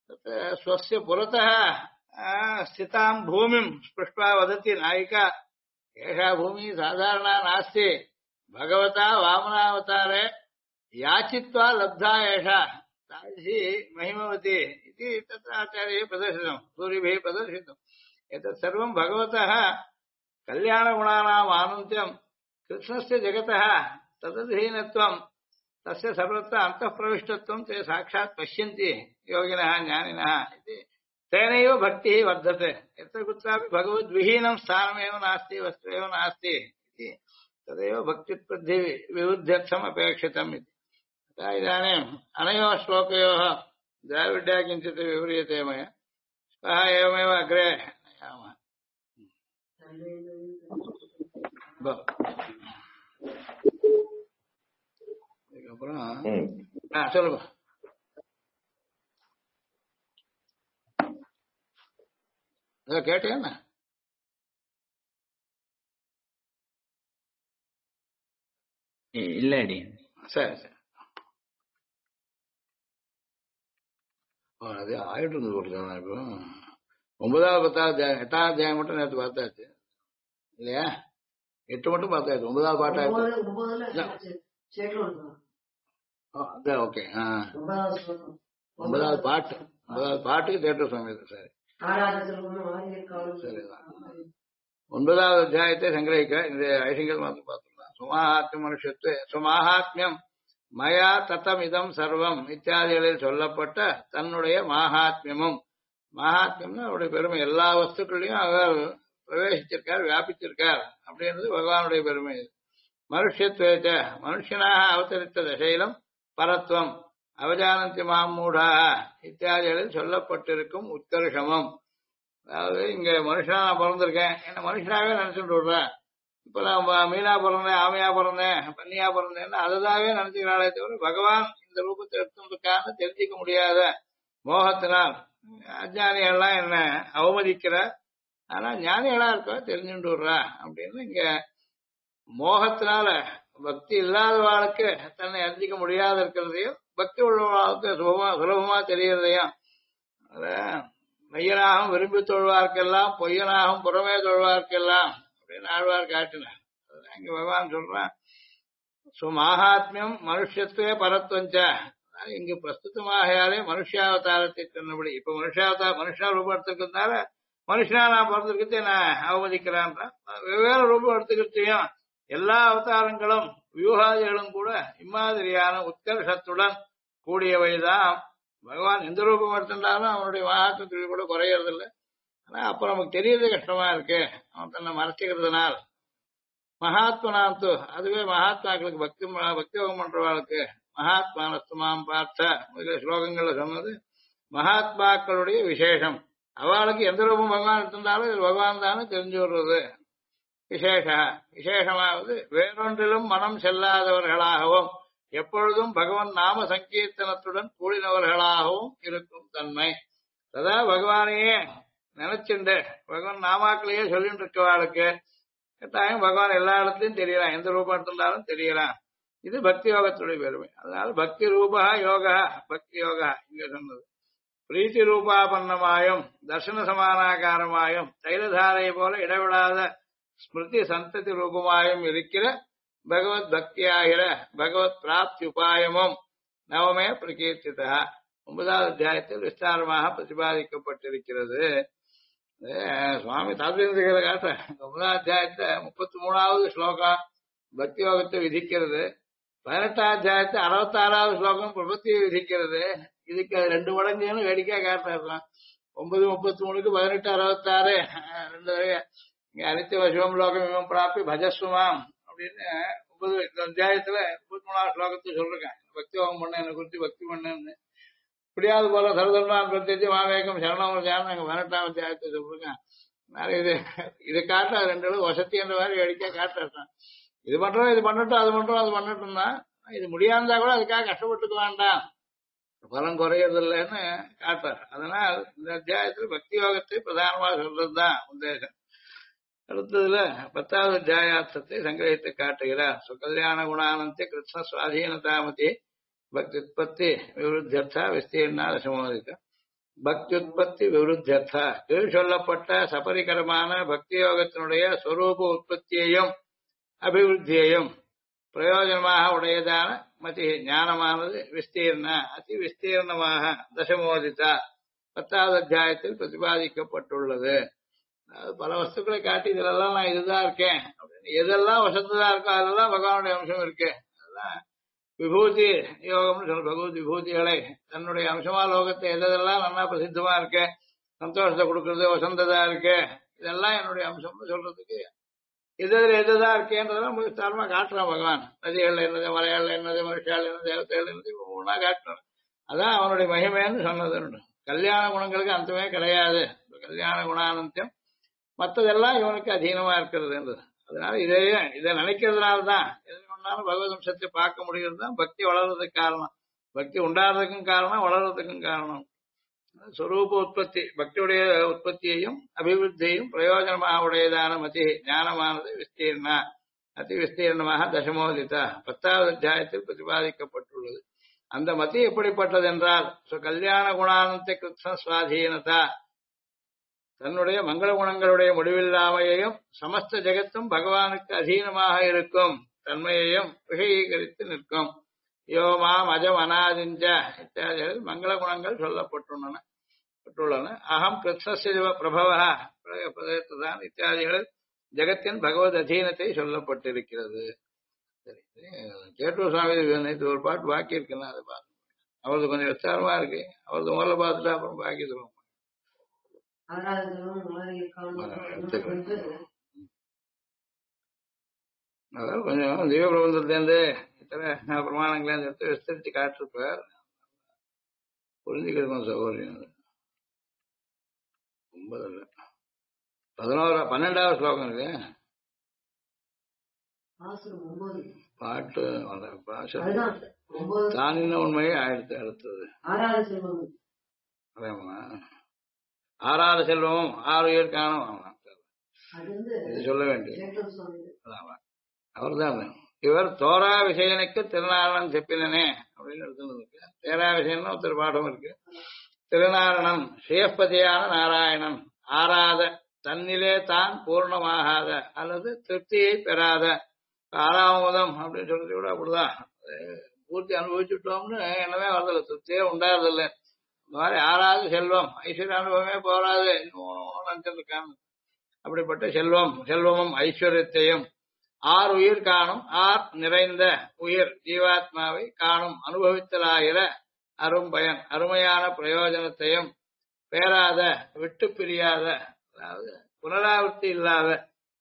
स्वस्य पुरतः स्थितां भूमिं स्पृष्ट्वा वदति नायिका एषा भूमिः साधारणा नास्ति भगवता वामनावतारे याचित्वा लब्धा एषा तादृशी महिमवती इति तत्र आचार्यैः प्रदर्शितं सूरिभिः प्रदर्शितम् एतत् सर्वं भगवतः कल्याणगुणानाम् आनन्त्यं कृष्णस्य जगतः तदधीनत्वं तस्य सर्वत्र अन्तःप्रविष्टत्वं ते साक्षात् पश्यन्ति योगिनः ज्ञानिनः इति तेनैव भक्तिः वर्धते यत्र कुत्रापि भगवद्विहीनं स्थानमेव नास्ति वस्तुएव नास्ति इति तदेव भक्त्युत्पत्ति विवृद्ध्यर्थम् अपेक्षितम् इति अतः इदानीम् अनयोः श्लोकयोः द्राविड्या किञ्चित् विव्रियते मया सः एवमेव अग्रे नयामः அப்புறம் சொல்லுங்க கேட்டேன் இல்ல அடி சரி சரி அது ஆயிட்டு இருந்து போட்டுருக்கேன் இப்போ 9வது 10வது 8வது அத்தியாயம் மட்டும் நேற்று பார்த்தாச்சு இல்லையா 8 மட்டும் பார்த்தாச்சு 9வது பாட்டாச்சு அதான் ஓகே 9வது பாட்டுக்கு தேட்டர் சமயம் சரி சரிதான் 9வது அத்தியாயத்தை சங்கிரகிக்க இந்த ஐஷங்கள் மாத்திரம் பார்த்துக்கலாம் சுமாஹாத்மிய மனுஷத்து சுமாஹாத்மியம் மயா தத்தமிதம் சர்வம் இத்தியாதிகளில் சொல்லப்பட்ட தன்னுடைய மகாத்மியமும் மகாத்மியம்னா அவருடைய பெருமை எல்லா வஸ்துக்களையும் அவர் பிரவேசிச்சிருக்கார் வியாபிச்சிருக்கார் அப்படின்றது பகவானுடைய பெருமை மனுஷத்வேச்ச மனுஷனாக அவதரித்த தசையிலும் பரத்வம் அவஜானந்தி மாமூடா இத்தியாதிகளில் சொல்லப்பட்டிருக்கும் உத்கர்ஷமும் அதாவது இங்க மனுஷனா நான் பிறந்திருக்கேன் என்ன மனுஷனாவே நினைச்சுட்டு விடுறேன் இப்ப நான் மீனா பிறந்தேன் ஆமையா பிறந்தேன் பன்னியா பிறந்தேன்னா அதுதாவே நினைச்சுக்கிறாளே தவிர பகவான் இந்த ரூபத்தை எடுத்துருக்கான்னு தெரிஞ்சிக்க முடியாத மோகத்தினால் அஜானிகள்லாம் என்ன அவமதிக்கிற ஆனா ஞானிகளா இருக்கா தெரிஞ்சுட்டு விடுறா அப்படின்னு இங்க மோகத்தினால பக்தி இல்லாதவாளுக்கு தன்னை அறிஞ்சிக்க முடியாத இருக்கிறதையும் பக்தி உள்ளவாளுக்கு சுலபமா தெரியறதையும் மையனாகவும் விரும்பி தொழுவார்க்கெல்லாம் பொய்யனாகவும் புறமே தொழுவார்க்கெல்லாம் அப்படின்னு ஆழ்வார் காட்டினார் இங்க பகவான் சொல்றான் சுமாஹாத்மியம் மனுஷத்துவே பரத்வஞ்ச இங்கு பிரஸ்துதமாகையாலே மனுஷாவதாரத்தை சொன்னபடி இப்ப மனுஷா ரூபம் எடுத்துக்கிறதுனால மனுஷனா நான் பிறந்திருக்கிறதே நான் அவமதிக்கிறான்றான் வெவ்வேறு ரூபம் எடுத்துக்கிறதையும் எல்லா அவதாரங்களும் வியூகாதிகளும் கூட இம்மாதிரியான உத்கர்ஷத்துடன் கூடியவைதான் பகவான் எந்த ரூபம் எடுத்துட்டாலும் அவனுடைய மகாத்மத்தில் கூட குறையறதில்லை ஆனா அப்ப நமக்கு தெரியறது கஷ்டமா இருக்கு அவன் தன்னை மறைச்சிக்கிறதுனால் மகாத்மனாந்து அதுவே மகாத்மாக்களுக்கு பக்தி யோகம் பண்றவாளுக்கு மகாத்மானஸ்துமாம் பார்த்த முதல ஸ்லோகங்கள்ல சொன்னது மகாத்மாக்களுடைய விசேஷம் அவளுக்கு எந்த ரூபம் பகவான் எடுத்திருந்தாலும் இது பகவான் தானே தெரிஞ்சு விடுறது விசேஷமாவது வேறொன்றிலும் மனம் செல்லாதவர்களாகவும் எப்பொழுதும் பகவான் நாம சங்கீர்த்தனத்துடன் கூடினவர்களாகவும் இருக்கும் தன்மை சதா பகவானையே நினைச்சுண்டு பகவான் நாமாக்களையே சொல்லிட்டு இருக்கவாளுக்கு கட்டாயம் பகவான் எல்லா இடத்துலயும் தெரியறான் எந்த ரூபம் எடுத்திருந்தாலும் தெரியறான் இது பக்தி யோகத்துடைய பெருமை அதனால பக்தி ரூபா யோகா பக்தி யோகா இங்க சொன்னது பிரீத்தி ரூபாபன்னமாயும் தர்சன சமானாகாரமாயும் தைலதாரை போல இடவிடாத ஸ்மிருதி சந்ததி ரூபமாயும் இருக்கிற பகவத் பக்தியாகிற பகவத் பிராப்தி உபாயமும் நவமே பிரகீர்த்திதா 9வது அத்தியாயத்தில் விஸ்தாரமாக பிரதிபாதிக்கப்பட்டிருக்கிறது சுவாமி தாத்பீக காட்ட 9வது அத்தியாயத்தை 33வது ஸ்லோகம் பக்தி யோகத்தை விதிக்கிறது 18வது அத்தியாயத்தை 66வது ஸ்லோகம் பிரபத்தியை விதிக்கிறது இதுக்கு 2 மடங்குன்னு வேடிக்கையா காட்டுறான் 9:33க்கு 18:66 2 அனித்திய சிவம் லோகம் இவம் பிராப்பி பஜஸ்வமாம் அப்படின்னு 9 அத்தியாயத்துல 33வது ஸ்லோகத்தை சொல்றேன் பக்தி யோகம் பண்ண என்னை குறித்து பக்தி பண்ணு இப்படியாவது போல சர்வதர்மான் பிரத்யேகம் மாவேகம் சரணம் தியானம் நாங்க 18ஆம் அத்தியாயத்தை சொல்றேன் இது காட்ட 2 வசதி என்ற மாதிரி வேடிக்கையா காட்டுறான் இது பண்றோம் இது பண்ணட்டும் அது பண்றோம் அது பண்ணட்டும் தான் இது முடியாதா கூட அதுக்காக கஷ்டப்பட்டுக்க வேண்டாம் பலம் குறையறதில்லைன்னு காட்டுறார் அதனால் இந்த அத்தியாயத்துல பக்தி யோகத்தை பிரதானமாக சொல்றதுதான் உத்தேசம் அடுத்ததுல 10வது அத்தியாயார்த்தத்தை சங்கிரகித்து காட்டுகிறார் சுகல்யாண குணானந்தி கிருஷ்ண சுவாதீனதாமதி பக்தி உற்பத்தி விவருத்தியர்த்தா விஸ்தீர்ணா தசமோதிக்க பக்தியுற்பத்தி விருத்தியர்த்தா கீழ் சொல்லப்பட்ட சபரிகரமான பக்தி யோகத்தினுடைய ஸ்வரூப உற்பத்தியையும் அபிவிருத்தியையும் பிரயோஜனமாக உடையதான மதி ஞானமானது விஸ்தீர்ண அதி விஸ்தீர்ணமாக தசமோதிதா 10வது அத்தியாயத்தில் பிரதிபாதிக்கப்பட்டுள்ளது. அதாவது பல வஸ்துக்களை காட்டி இதெல்லாம் நான் இதுதான் இருக்கேன் அப்படின்னு எதெல்லாம் வசந்ததா இருக்கோ அதெல்லாம் பகவானுடைய அம்சம் இருக்கு. அதெல்லாம் விபூதி யோகம்னு சொல்ற பகவத் விபூதிகளை தன்னுடைய அம்சமா லோகத்தை எதெல்லாம் நல்லா பிரசித்தமா இருக்கு, சந்தோஷத்தை கொடுக்கறது, வசந்ததா இருக்கு, இதெல்லாம் என்னுடைய அம்சம்னு சொல்றதுக்கு எதுதான் இருக்கேன்றதெல்லாம் விஸ்தாரமா காட்டுறான் பகவான். நதிகள்ல என்னது, மலையாள்ல என்னது, மனுஷால் என்னது, தேவத்தைகள் என்னது, ஒவ்வொன்றா காட்டுறான். அதான் அவனுடைய மகிமைன்னு சொன்னது. கல்யாண குணங்களுக்கு அந்தமே கிடையாது. கல்யாண குணானந்தம் மற்றதெல்லாம் இவனுக்கு அதீனமா இருக்கிறதுன்றது. அதனால இதை நினைக்கிறதுனால்தான் எது ஒன்றாலும் பகவத் அம்சத்தை பார்க்க முடிகிறது தான் பக்தி வளர்றதுக்கு காரணம். பக்தி உண்டாடுறதுக்கும் காரணம், வளர்றதுக்கும் காரணம். ஸ்வரூப உற்பத்தி பக்தியுடைய உற்பத்தியையும் அபிவிருத்தியையும் பிரயோஜனமாக உடையதான மதி ஞானமானது விஸ்தீர்ணா அதி விஸ்தீர்ணமாக தசமோதிதா 10வது அத்தியாயத்தில் பிரதிபாதிக்கப்பட்டுள்ளது. அந்த மதி எப்படிப்பட்டது என்றால் கல்யாண குணானந்த கிருஷ்ண சுவாதீனதா தன்னுடைய மங்கள குணங்களுடைய முடிவில்லாமையையும் சமஸ்த ஜெகத்தும் பகவானுக்கு அதீனமாக இருக்கும் தன்மையையும் விஷயீகரித்து நிற்கும். யோமாம் அஜம் அனாதிஞ்ச இத்தியாதிகளில் மங்கள குணங்கள் சொல்லப்பட்டுள்ளன. அகம் கிருஷ்ணசிவ பிரபவ பிரதேசதான் இத்தியாதிகளில் ஜெகத்தின் பகவத் அதீனத்தை சொல்லப்பட்டிருக்கிறது. சரி, கேட்டூர் சுவாமி நேற்று ஒரு பாட்டு பாக்கி இருக்குன்னா அதை பார்த்து அவரது கொஞ்சம் விஸ்தாரமா இருக்கு. அவரது முதல்ல பார்த்துட்டு அப்புறம் பாக்கி சொல்லுவோம். அதாவது கொஞ்சம் திவ்ய பிரபந்தத்திலேருந்து இத்தனை பிரமாணங்களை எடுத்து விஸ்தரித்து காட்டிருப்பார். புரிஞ்சுக்கிறது சௌகரியம். 12வது ஸ்லோகம் இருக்கு பாட்டு. தானின உண்மையை அடுத்தது அதேமா 6வது செல்வமும் 6 உயிர் காணும். இது சொல்ல வேண்டியது அவர்தான். இவர் தோரா விஷயனுக்கு திருநாரணன் செப்பினனே அப்படின்னு எடுத்துருக்கு. தேரா விஷயம்னு ஒருத்தர் பாடம் இருக்கு. திருநாரணன் ஸ்ரீயப்பதியான நாராயணன் ஆராத தன்னிலே தான் பூர்ணமாகாத அல்லது திருப்தியை பெறாத 6ஆவதம் அப்படின்னு சொல்றது கூட அப்படிதான். பூர்த்தி அனுபவிச்சுட்டோம்னு என்னவே வரதில்லை, திருப்தியே உண்டாறதில்லை. இந்த மாதிரி 6வது செல்வம் ஐஸ்வர்ய அனுபவமே போராது நினைச்சிருக்காங்க. அப்படிப்பட்ட செல்வமும் ஐஸ்வர்யத்தையும் 6 உயிர் காணும் 6 நிறைந்த உயிர் ஜீவாத்மாவை காணும் அனுபவித்தலாகிற அரும்பயன் அருமையான பிரயோஜனத்தையும் பேராத விட்டு பிரியாத அதாவது புனராவர்த்தி இல்லாத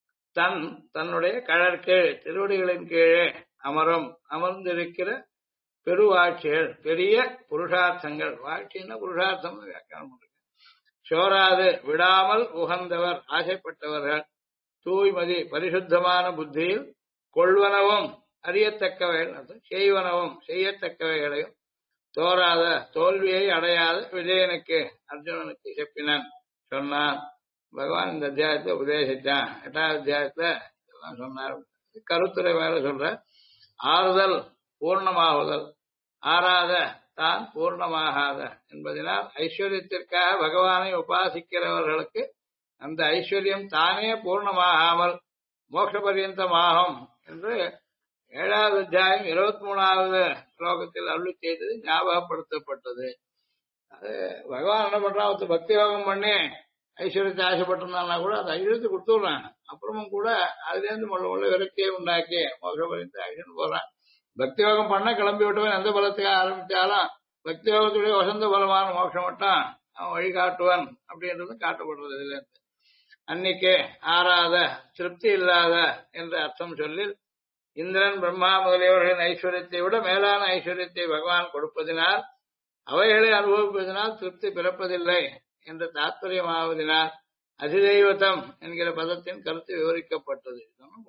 தன்னுடைய கழற்கீழ் திருவடிகளின் கீழே அமர்ந்திருக்கிற பெருவாட்சிகள் பெரிய புருஷார்த்தங்கள். வாழ்க்கைன்னா புருஷார்த்தம் வியாக்கியானம் இருக்கு. சோராது விடாமல் உகந்தவர் ஆசைப்பட்டவர்கள் தூய்மதி பரிசுத்தமான புத்தியில் கொள்வனவும் அறியத்தக்கவைகள் செய்வனவும் செய்யத்தக்கவைகளையும் தோராத தோல்வியை அடையாத விஜயனுக்கு அர்ஜுனனுக்கு செப்பினான் சொன்னான். பகவான் இந்த அத்தியாயத்தை உபதேசித்தான். 8வது அத்தியாயத்துல எல்லாம் சொன்னார். கருத்துரை மேல சொல்ற ஆறுதல் பூர்ணமாகுதல் ஆறாத தான் பூர்ணமாகாத என்பதனால் ஐஸ்வர்யத்திற்காக பகவானை உபாசிக்கிறவர்களுக்கு அந்த ஐஸ்வர்யம் தானே பூர்ணமாகாமல் மோட்ச பரியந்தமாகும் என்று 7வது அத்தியாயம் 23வது ஸ்லோகத்தில் அருளி செய்தது ஞாபகப்படுத்தப்பட்டது. அது பகவான் என்ன பண்றான், ஒருத்தர் பக்தி யோகம் பண்ணி ஐஸ்வர்யத்தை ஆசைப்பட்டிருந்தான்னா கூட அதை ஐஸ்வர்யத்தை கொடுத்துடுறான். அப்புறமும் கூட அதுல இருந்து உள்ள விரக்தியை உண்டாக்கி மோட்ச பரியந்த ஐஸ்வர்யம் போறான். பக்தி யோகம் பண்ண கிளம்பி விட்டவன் எந்த பலத்துக்காக ஆரம்பிச்சாலும் பக்தி யோகத்துடைய வசந்த பலமான மோட்சம் மட்டும் அவன் வழிகாட்டுவன் அப்படின்றது காட்டப்படுறது. இதுல இருந்து அன்னைக்கே ஆறாத திருப்தி இல்லாத என்ற அர்த்தம் சொல்லில் இந்திரன் பிரம்மா முதலியவர்களின் ஐஸ்வர்யத்தை விட மேலான ஐஸ்வர்யத்தை பகவான் கொடுப்பதினால் அவைகளை அனுபவிப்பதனால் திருப்தி பிறப்பதில்லை என்ற தாத்பரியமாவதினால் அதிதெய்வத்தம் என்கிற பதத்தின் கருத்து விவரிக்கப்பட்டது.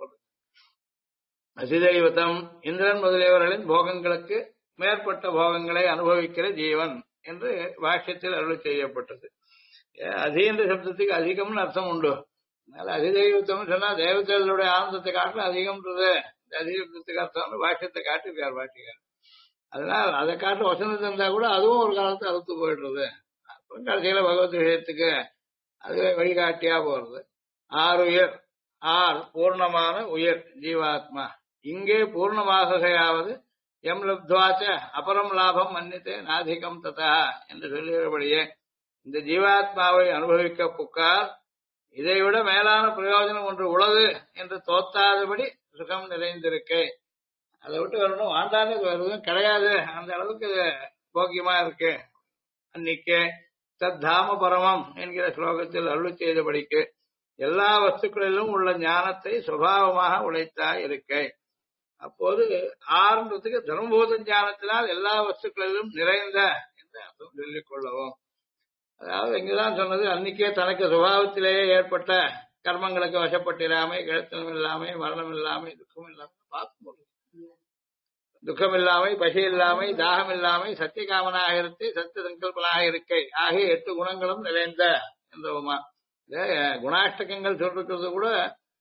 அதிதெய்வத்தம் இந்திரன் முதலியவர்களின் போகங்களுக்கு மேற்பட்ட போகங்களை அனுபவிக்கிற ஜீவன் என்று பாஷ்யத்தில் அருள் செய்யப்பட்டது. அதிக சப்தத்துக்கு அதிகம்னு அர்த்தம் உண்டு. அதனால அதிதெய்வத்தம் சொன்னா தேவதைகளுடைய ஆனந்தத்தை காட்டிலும் அதிகம்ன்றது அதிகத்துக்கு அர்த்தம் பாஷ்யத்தை காட்டிருக்கார் பாட்டிக்கார். அதனால் அதை காட்டு வசனத்தை இருந்தா கூட அதுவும் ஒரு காலத்தை அறுத்து போயிடுறது. கடைசியில பகவத் விஷயத்துக்கு அதுவே வழிகாட்டியா போறது. ஆறுயிர், ஆர் பூர்ணமான உயிர் ஜீவாத்மா. இங்கே பூர்ணமாகையாவது எம் லப்துவாச்ச அபரம் லாபம் மன்னித்தே நாதிகம் ததா என்று சொல்லுகிறபடியே இந்த ஜீவாத்மாவை அனுபவிக்க புக்கார் இதைவிட மேலான பிரயோஜனம் ஒன்று உள்ளது என்று தோத்தாதபடி சுகம் நிறைந்திருக்கே. அதை விட்டு வரணும் ஆண்டானே வருவதும் கிடையாது, அந்த அளவுக்கு இது போக்கியமா இருக்கு. அன்னிக்கே தத்தாம பரமம் என்கிற ஸ்லோகத்தில் அருள் செய்தபடிக்கு எல்லா வஸ்துக்களிலும் உள்ள ஞானத்தை சுபாவமாக உழைத்தாய் இருக்கை. அப்போது ஆரம்பத்துக்கு தர்மபூத ஞானத்தினால் எல்லா வஸ்துக்களிலும் நிறைந்த என்று அர்த்தம் சொல்லிக் கொள்ளவும். அதாவது இங்குதான் சொன்னது, அன்னைக்கே தனக்கு சுபாவத்திலேயே ஏற்பட்ட கர்மங்களுக்கு வசப்பட்டிராமை, கிழத்தனம் இல்லாமை, மரணம் இல்லாமை, துக்கம் இல்லாமை, பார்க்கும்போது துக்கம் இல்லாமை, பசி இல்லாமை, தாகம் இல்லாமை, சத்தியகாமனாக இருத்து சத்திய சங்கல்பனாக இருக்கை ஆகிய 8 குணங்களும் நிறைந்த என்றவுமா. குணாஷ்டகங்கள் சொல்றது கூட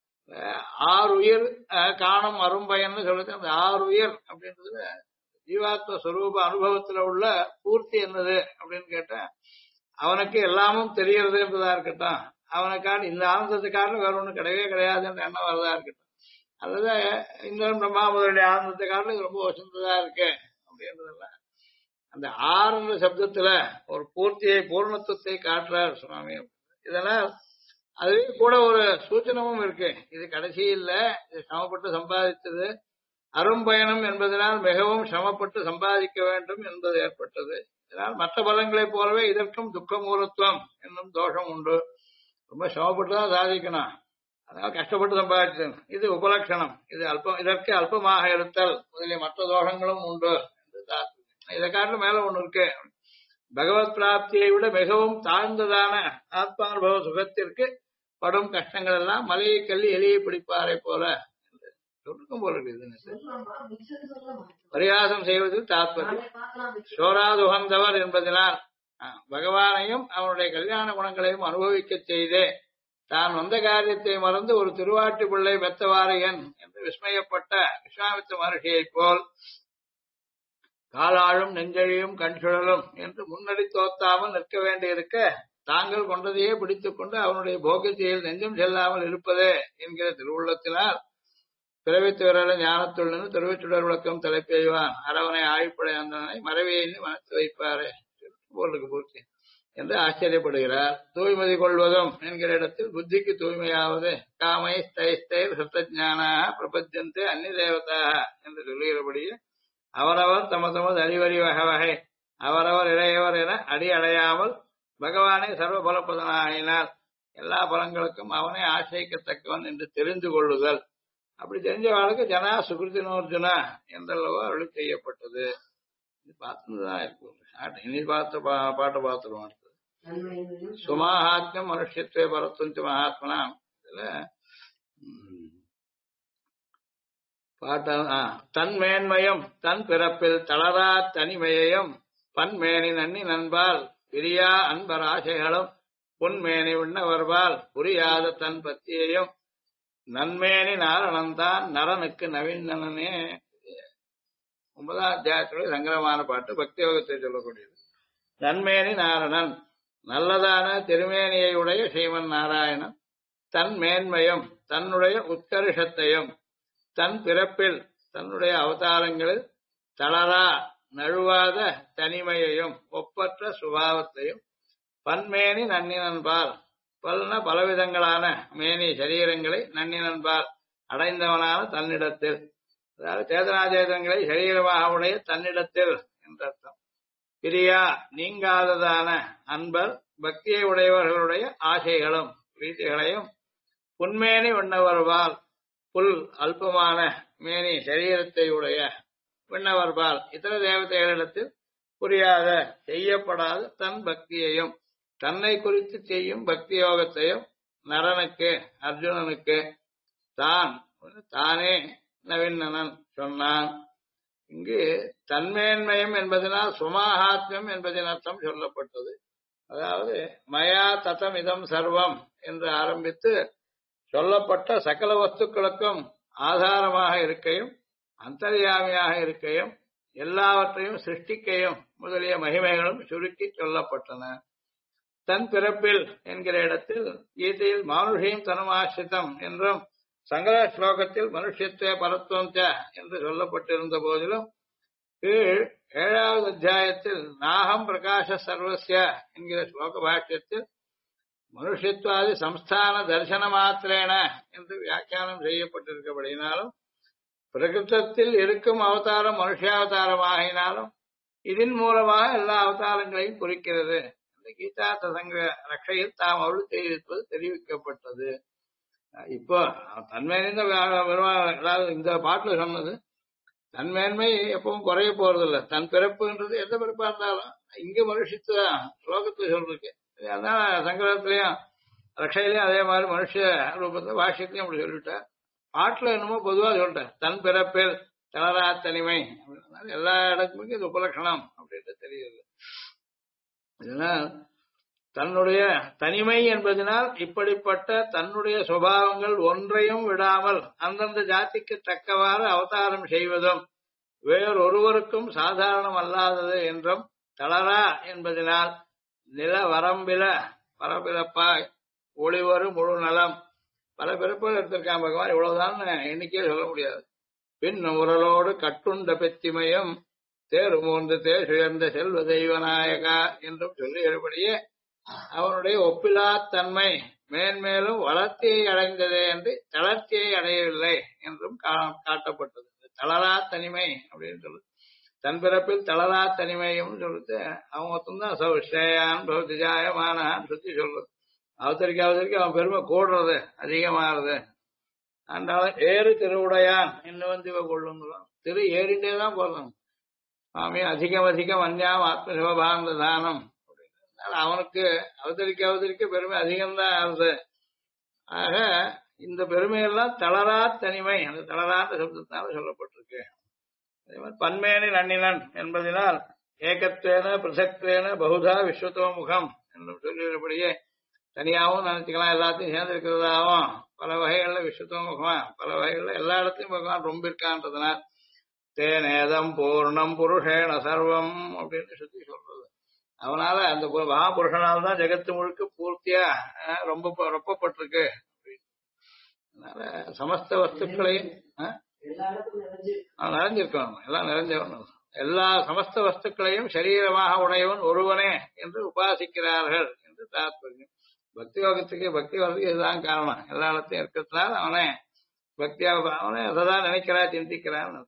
6 உயிர் காணும் அரும்பயன்னு சொல்றது. அந்த 6 உயிர் அப்படின்றது ஜீவாத்ம ஸ்வரூப அனுபவத்துல உள்ள பூர்த்தி என்னது அப்படின்னு கேட்டா, அவனுக்கு எல்லாமும் தெரியறது என்பதா இருக்கட்டும், அவனுக்கான இந்த ஆனந்தத்துக்காரன் வேற ஒண்ணு கிடையவே கிடையாதுன்ற எண்ணம் வரதா இருக்கட்டும், அல்லது இந்திரன் பிரம்மா முதலுடைய ஆனந்தத்துக்காரன் இது ரொம்ப வசந்ததா இருக்கு அப்படின்றதெல்லாம் அந்த 6 சப்தத்துல ஒரு பூர்த்தியை பூர்ணத்துவத்தை காட்டுறார் சுவாமி. இதனால் அதுவே கூட ஒரு சூச்சனமும் இருக்கு. இது கடைசி இல்ல, இது சிரமப்பட்டு சம்பாதித்தது. அரும்பயணம் என்பதனால் மிகவும் சிரமப்பட்டு சம்பாதிக்க வேண்டும் என்பது ஏற்பட்டது. இதனால் மற்ற பலங்களைப் போலவே இதற்கும் துக்க மூலத்துவம் என்னும் தோஷம் உண்டு. ரொம்ப சிரமப்பட்டுதான் சாதிக்கணும், அதனால கஷ்டப்பட்டு சம்பாதிச்சது. இது உபலட்சணம், இது அல்பம், இதற்கு அல்பமாக இருத்தல் முதலிய மற்ற தோஷங்களும் உண்டு என்று இதை காட்டிலும் மேல ஒண்ணு இருக்கு. பகவத் பிராப்தியை விட மிகவும் தாழ்ந்ததான ஆத்மானுபவ சுகத்திற்கு படும் கஷ்டங்கள் எல்லாம் மலையை கல்லி எலியை பிடிப்பாரை போல சொல்லிருக்கும் போல இருக்கு. பரியாசம் செய்வதில் தாத்பரியம். சோராதுகந்தவர் என்பதனால் பகவானையும் அவனுடைய கல்யாண குணங்களையும் அனுபவிக்க செய்தே தான் வந்த காரியத்தை மறந்து ஒரு திருவாட்டி பிள்ளை மெத்தவாரையன் என்று விஸ்மயப்பட்ட விஸ்வாமித்த மகர்ஷியைப் போல் காலாழும் நெஞ்சழியும் கண்சுழலும் என்று முன்னடி தோத்தாமல் நிற்க வேண்டியிருக்க, தாங்கள் கொண்டதையே பிடித்துக் கொண்டு அவனுடைய போகத்தையில் நெஞ்சம் செல்லாமல் இருப்பதே என்கிற திருவுள்ளத்தினால் பிறவித்து விரல ஞானத்துள் நின்று திருவிச்சுடர் விளக்கம் தலைப்பெய்வான் அரவனை ஆழிப்படை அந்தனை மறைவியை மனத்து வைப்பாரே போலுக்கு பூர்த்தி என்று ஆச்சரியப்படுகிறார். தூய்மதி கொள்வதும் என்கிற இடத்தில் புத்திக்கு தூய்மையாவது காமை ஸ்தைஸ்தை சத்தஜானா பிரபஞ்சந்தே அந்நிய தேவதாக என்று சொல்லுகிறபடியே அவரவர் தமது அறிவறி வகை வகை அவரவர் இளையவர் என அடி அடையாமல் பகவானை சர்வ பலப்பதனாயினால் எல்லா பலங்களுக்கும் அவனை ஆசிரியக்கத்தக்கவன் என்று தெரிந்து கொள்ளுதல். அப்படி தெரிஞ்சவர்களுக்கு ஜனா சுகிருத்தினோர்ஜுனா என்றல்லவோ அருள் செய்யப்பட்டது. இது பார்த்துதான் இருக்கும். இனி பார்த்த பாட்டை பார்த்துருவோம். சுமாஹாத்மியம் மனுஷத்வே பரத்துவந்தி மகாத்மனாம். இதுல தன் மேன்மையும் தன் பிறப்பில் தளரா தனிமையையும் பன்மேனி நன்னி நண்பால் பிரியா அன்பர் ஆசைகளும் புன்மேனி உண்ணவர்பால் புரியாத தன் பத்தியையும் நன்மேனி நாரணந்தான் நரனுக்கு நவீனனே. 9ஆம் அத்தியாயத்துடைய சங்கரமான பாட்டு பக்தி யோகத்தை சொல்லக்கூடியது. நன்மேனி நாரணன் நல்லதான திருமேனியை உடைய ஸ்ரீமன் நாராயணன் தன் மேன்மையும் தன்னுடைய உத்கர்ஷத்தையும் தன் பிறப்பில் தன்னுடைய அவதாரங்களில் தளரா நழுவாத தனிமையையும் ஒப்பற்ற சுபாவத்தையும் பன்மேனி நன்னினன்பால் பலவிதங்களான மேனி சரீரங்களை நன்னினன்பால் அடைந்தவனான தன்னிடத்தில், அதாவது சேதனாச்சேதங்களை சரீரமாக உடைய தன்னிடத்தில் என்றர்த்தம். பிரியா நீங்காததான அன்பர் பக்தியை உடையவர்களுடைய ஆசைகளும் பிரீதிகளையும் புன்மேனி உண்ணவர்பால் புல் அல்பமான மேனி சரீரத்தை உடைய விண்ணவர்பால் இதர தேவதைகளிடத்தில் புரியாத செய்யப்படாத தன் பக்தியையும் தன்னை குறித்து செய்யும் பக்தி யோகத்தையும் நரனுக்கு அர்ஜுனனுக்கு தானே நவீனன் சொன்னான். இங்கு தன்மேன்மயம் என்பதனால் சுமாஹாத்மியம் என்பதின் அர்த்தம் சொல்லப்பட்டது. அதாவது மயா ததம் இதம் சர்வம் என்று ஆரம்பித்து சொல்லப்பட்ட சகல வஸ்துக்களுக்கும் ஆதாரமாக இருக்கையும் அந்தர்யாமியாக இருக்கையும் எல்லாவற்றையும் சிருஷ்டிக்கையும் முதலிய மகிமைகளும் சுருக்கி சொல்லப்பட்டன. தன் பிறப்பில் என்கிற இடத்தில் கீதையில் மானுஷியும் தனுமாசிரிதம் என்றும் சங்கர ஸ்லோகத்தில் மனுஷத்துவ பரத்துவம் என்று சொல்லப்பட்டிருந்த போதிலும் கீழ் 7வது அத்தியாயத்தில் நாகம் பிரகாச சர்வஸ்ய என்கிற ஸ்லோக பாஷ்யத்தில் மனுஷத்வாதி சம்ஸ்தான தரிசன மாத்திரேன என்று வியாக்கியானம் செய்யப்பட்டிருக்கபடினாலும் பிரகிருத்தத்தில் இருக்கும் அவதாரம் மனுஷாவதாரமாகினாலும் இதன் மூலமாக எல்லா அவதாரங்களையும் குறிக்கிறது. கீதார்த்த சங்க ரட்சையில் தாம் அருள் தெரிவிப்பது தெரிவிக்கப்பட்டது. இப்போ தன்மேனிந்த அதாவது இந்த பாட்டுல சொன்னது தன்மேன்மை எப்பவும் குறைய போறதில்லை. தன் பிறப்புன்றது எந்த பிறப்பா இருந்தாலும் இங்க மனுஷத்துவ ஸ்லோகத்துல சொல்லிருக்கு. அதான் சங்கரத்திலையும் ரட்சையிலையும் அதே மாதிரி மனுஷ ரூபத்தை பாஷ்யத்தையும் அப்படி சொல்லிட்டார். பாட்டுல என்னமோ பொதுவா சொல்லிட்டார் தன் பிறப்பில் தளரா தனிமை. எல்லா இடத்துக்கும் இது உபலட்சணம் அப்படின்ட்டு தெரியுது. இதனால் தன்னுடைய தனிமை என்பதனால் இப்படிப்பட்ட தன்னுடைய சுபாவங்கள் ஒன்றையும் விடாமல் அந்தந்த ஜாதிக்கு தக்கவாறு அவதாரம் செய்வதும் வேறொருவருக்கும் சாதாரணம் அல்லாதது என்றும் தளரா என்பதனால் நில வரம்பில பரபிறப்பாய் ஒளிவரும் முழு நலம் பல பிறப்புகள் எடுத்திருக்கான் பகவான். இவ்வளவுதான் எண்ணிக்கையே சொல்ல முடியாது. பின் உரலோடு கட்டுண்ட பெத்திமையும் தேர்மூர்ந்து தேர்ந்த செல்வ தெய்வநாயகா என்றும் சொல்லுகிறபடியே அவனுடைய ஒப்பிலாத்தன்மை மேன்மேலும் வளர்ச்சியை அடைந்ததே என்று தளர்ச்சியை அடையவில்லை என்றும் காட்டப்பட்டது. தளரா தனிமை அப்படின்னு சொல்லு. தன் பிறப்பில் தளரா தனிமையும் சொல்லிட்டு அவன் மொத்தம்தான் சௌஷ்யான் பௌத்திஜாயமானான்னு சுத்தி சொல்றது. அவதரிக்க அவன் பெருமை கூடுறது அதிகமாகிறது. ஆண்டாலும் ஏறு திருவுடையான் இன்னும் வந்து இவ கொள்ளுங்கிறோம். திரு ஏறிண்டேதான் போறோம். சுவாமி அதிகம் அதிகம் அந்யாம் ஆத்ம சிவபாந்த தானம். அவனுக்கு அவதரிக்க பெருமை அதிகம்தான் ஆகுது. ஆக இந்த பெருமையெல்லாம் தளரா தனிமை அந்த தளராத சப்தத்தினால சொல்லப்பட்டிருக்கு. அதே மாதிரி பன்மேனி நன்னினன் என்பதனால் ஏகத்வேன பிரசக்தேன பகுதா விஸ்வத்தோ முகம் என்று சொல்லியபடியே தனியாகவும் நினைச்சுக்கலாம், எல்லாத்தையும் சேர்ந்து இருக்கிறதாகவும் பல வகைகள்ல விஸ்வத்தோ முகமா பல வகைகள்ல எல்லா இடத்தையும் பகவான் ரொம்ப இருக்கான்றதுனால் தேனேதம் பூர்ணம் புருஷேன சர்வம் அப்படின்னு சுத்தி சொல்றது. அவனால அந்த மகாபுருஷனால்தான் ஜெகத்து முழுக்க பூர்த்தியா ரொப்பப்பட்டிருக்கு. அதனால சமஸ்த வஸ்துக்களையும் நிறைஞ்சிருக்கணும். எல்லாம் நிறைஞ்சவன். எல்லா சமஸ்த வஸ்துக்களையும் சரீரமாக உடையவன் ஒருவனே என்று உபாசிக்கிறார்கள் என்று தாத்பரியம். பக்தி யோகத்துக்கு பக்தி வர்றதுக்கு இதுதான் காரணம். எல்லா இடத்தையும் இருக்கிறதுனால அவனே பக்தியா அவனே அதான் நினைக்கிறா சிந்திக்கிறான்.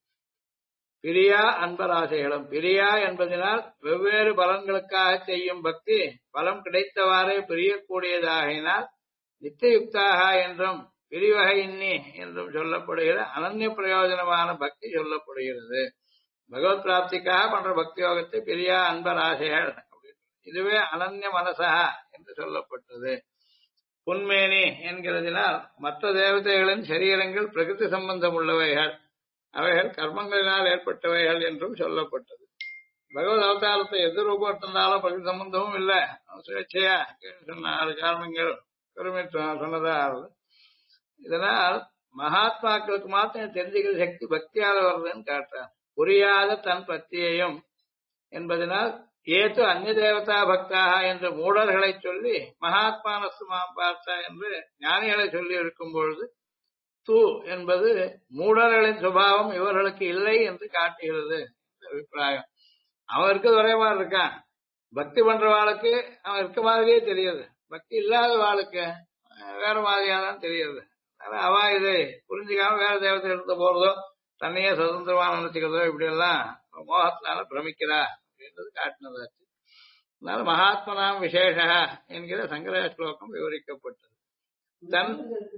பிரியா அன்பராசைகளும் பிரியா என்பதனால் வெவ்வேறு பலன்களுக்காக செய்யும் பக்தி பலம் கிடைத்தவாறே பிரியக்கூடியதாகினால் நித்தியுக்தாக என்றும் பிரிவகை இன்னி என்றும் சொல்லப்படுகிற அனன்ய பிரயோஜனமான பக்தி சொல்லப்படுகிறது. பகவத் பிராப்திக்காக பண்ற பக்தி யோகத்தை பிரியா அன்பராசைகள் இதுவே அனன்ய மனசா என்று சொல்லப்பட்டது. புன்மேனி என்கிறதினால் மற்ற தேவதைகளின் சரீரங்கள் பிரகிருதி சம்பந்தம் உள்ளவைகள், அவைகள் கர்மங்களினால் ஏற்பட்டவைகள் என்றும் சொல்லப்பட்டது. பகவத் அவதாரத்தை எது ரூபத்தினாலும் பிரகிருதி சம்பந்தமும் இல்லை. சுயேட்சையா சொன்ன 6 காரணங்கள் பெருமை சொன்னதா. இதனால் மகாத்மாக்களுக்கு மாத்திரம் தெரிஞ்சுக்கிற சக்தி பக்தியால வருதுன்னு காட்டுறான். புரியாத தன் பக்தியையும் என்பதனால் ஏத்து அந்நிய தேவதா பக்தாக என்று மூடர்களை சொல்லி மகாத்மானஸ்துமா பார்த்தா என்று ஞானிகளை சொல்லி இருக்கும் பொழுது தூ என்பது மூடர்களின் சுபாவம் இவர்களுக்கு இல்லை என்று காட்டுகிறது அபிப்பிராயம். அவன் இருக்கிறது ஒரே மாதிரி இருக்கான். பக்தி பண்றவாளுக்கு அவன் இருக்க மாதிரியே தெரியுது. பக்தி இல்லாத வாளுக்கு வேற மாதிரியா தான் தெரியுது. அவ இதை புரிஞ்சுக்காம வேற தேவத்தை எடுத்து போறதோ தன்னையே சுதந்திரமா நினைச்சுக்கிறதோ இப்படி எல்லாம் மோகத்தினால பிரமிக்கிறா அப்படின்றது காட்டினதாச்சு. அதனால மகாத்மனாம் விசேஷ என்கிற சங்கர ஸ்லோகம் விவரிக்கப்பட்டது. தன்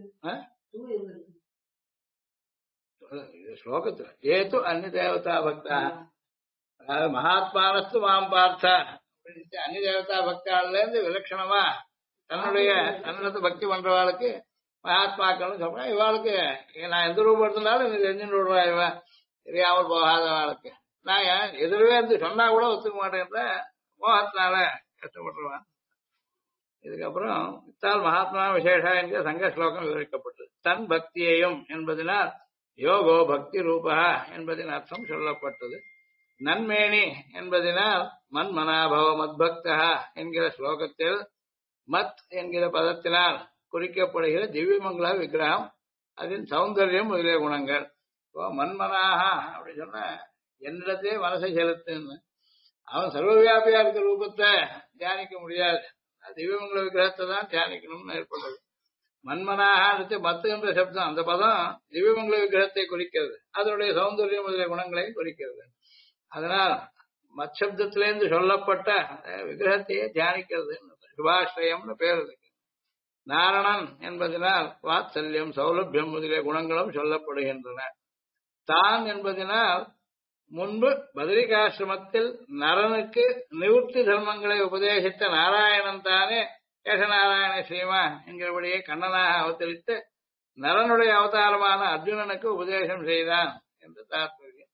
ஸ்லோகத்துல ஏது அந்நிய தேவதா பக்தா, அதாவது மகாத்மானஸ்து மாம் பார்த்தா அந்நிய தேவதா பக்தால இருந்து விலட்சணமா தன்னிடத்து பக்தி பண்றவாளுக்கு மகாத்மாக்கள் சொல்றேன். இவாளுக்கு நான் எந்த ரூபத்தினாலும் தெரிஞ்சுட்டு விடுறா. இவ தெரியாமல் போகாத வாழ்க்கை நான் எதிரவே இருந்து சொன்னா கூட ஒத்துக்க மாட்டேன்ற மோகத்தினால கஷ்டப்பட்டுருவான். இதுக்கப்புறம் இத்தால் மகாத்மா விசேஷா என்கிற சங்க ஸ்லோகம் விவரிக்கப்பட்டது. தன் பக்தியையும் என்பதனால் யோகோ பக்தி ரூபா என்பதின் அர்த்தம் சொல்லப்பட்டது. நன்மேனி என்பதனால் மன்மனாபவ மத்பக்தா என்கிற ஸ்லோகத்தில் மத் என்கிற பதத்தினால் குறிக்கப்படுகிற திவ்யமங்கள விக்கிரகம், அதன் சௌந்தர்யம் முதலிய குணங்கள். இப்போ மன்மனாக அப்படி சொன்ன என்னிடத்தே மனசை செலுத்துன்னு. அவன் சர்வவியாபியா இருக்கிற ரூபத்தை தியானிக்க முடியாது, திவ்யமங்கள விக்கிரகத்தை தான் தியானிக்கணும்னு ஏற்பட்டது. மன்மனாக மத்து என்ற சப்தம், அந்த பதம் திவ்யமங்கள விக்கிரகத்தை குறிக்கிறது, அதனுடைய சௌந்தர்யம் முதலிய குணங்களையும் குறிக்கிறது. அதனால் மத்சப்தத்திலிருந்து சொல்லப்பட்ட விக்கிரகத்தையே தியானிக்கிறது. சுபாஸ்ரயம்னு பேர் இருக்கு. நாரணன் என்பதனால் வாத்சல்யம் சௌலபியம் முதலிய குணங்களும் சொல்லப்படுகின்றன. தான் என்பதனால் முன்பு பத்ரிகாசிரமத்தில் நரனுக்கு நிவர்த்தி தர்மங்களை உபதேசித்த நாராயணன் தானே கேசநாராயண ஸ்ரீமா என்கிறபடியே கண்ணனாக அவதரித்து நரனுடைய அவதாரமான அர்ஜுனனுக்கு உபதேசம் செய்தான் என்று தாற்பயம்.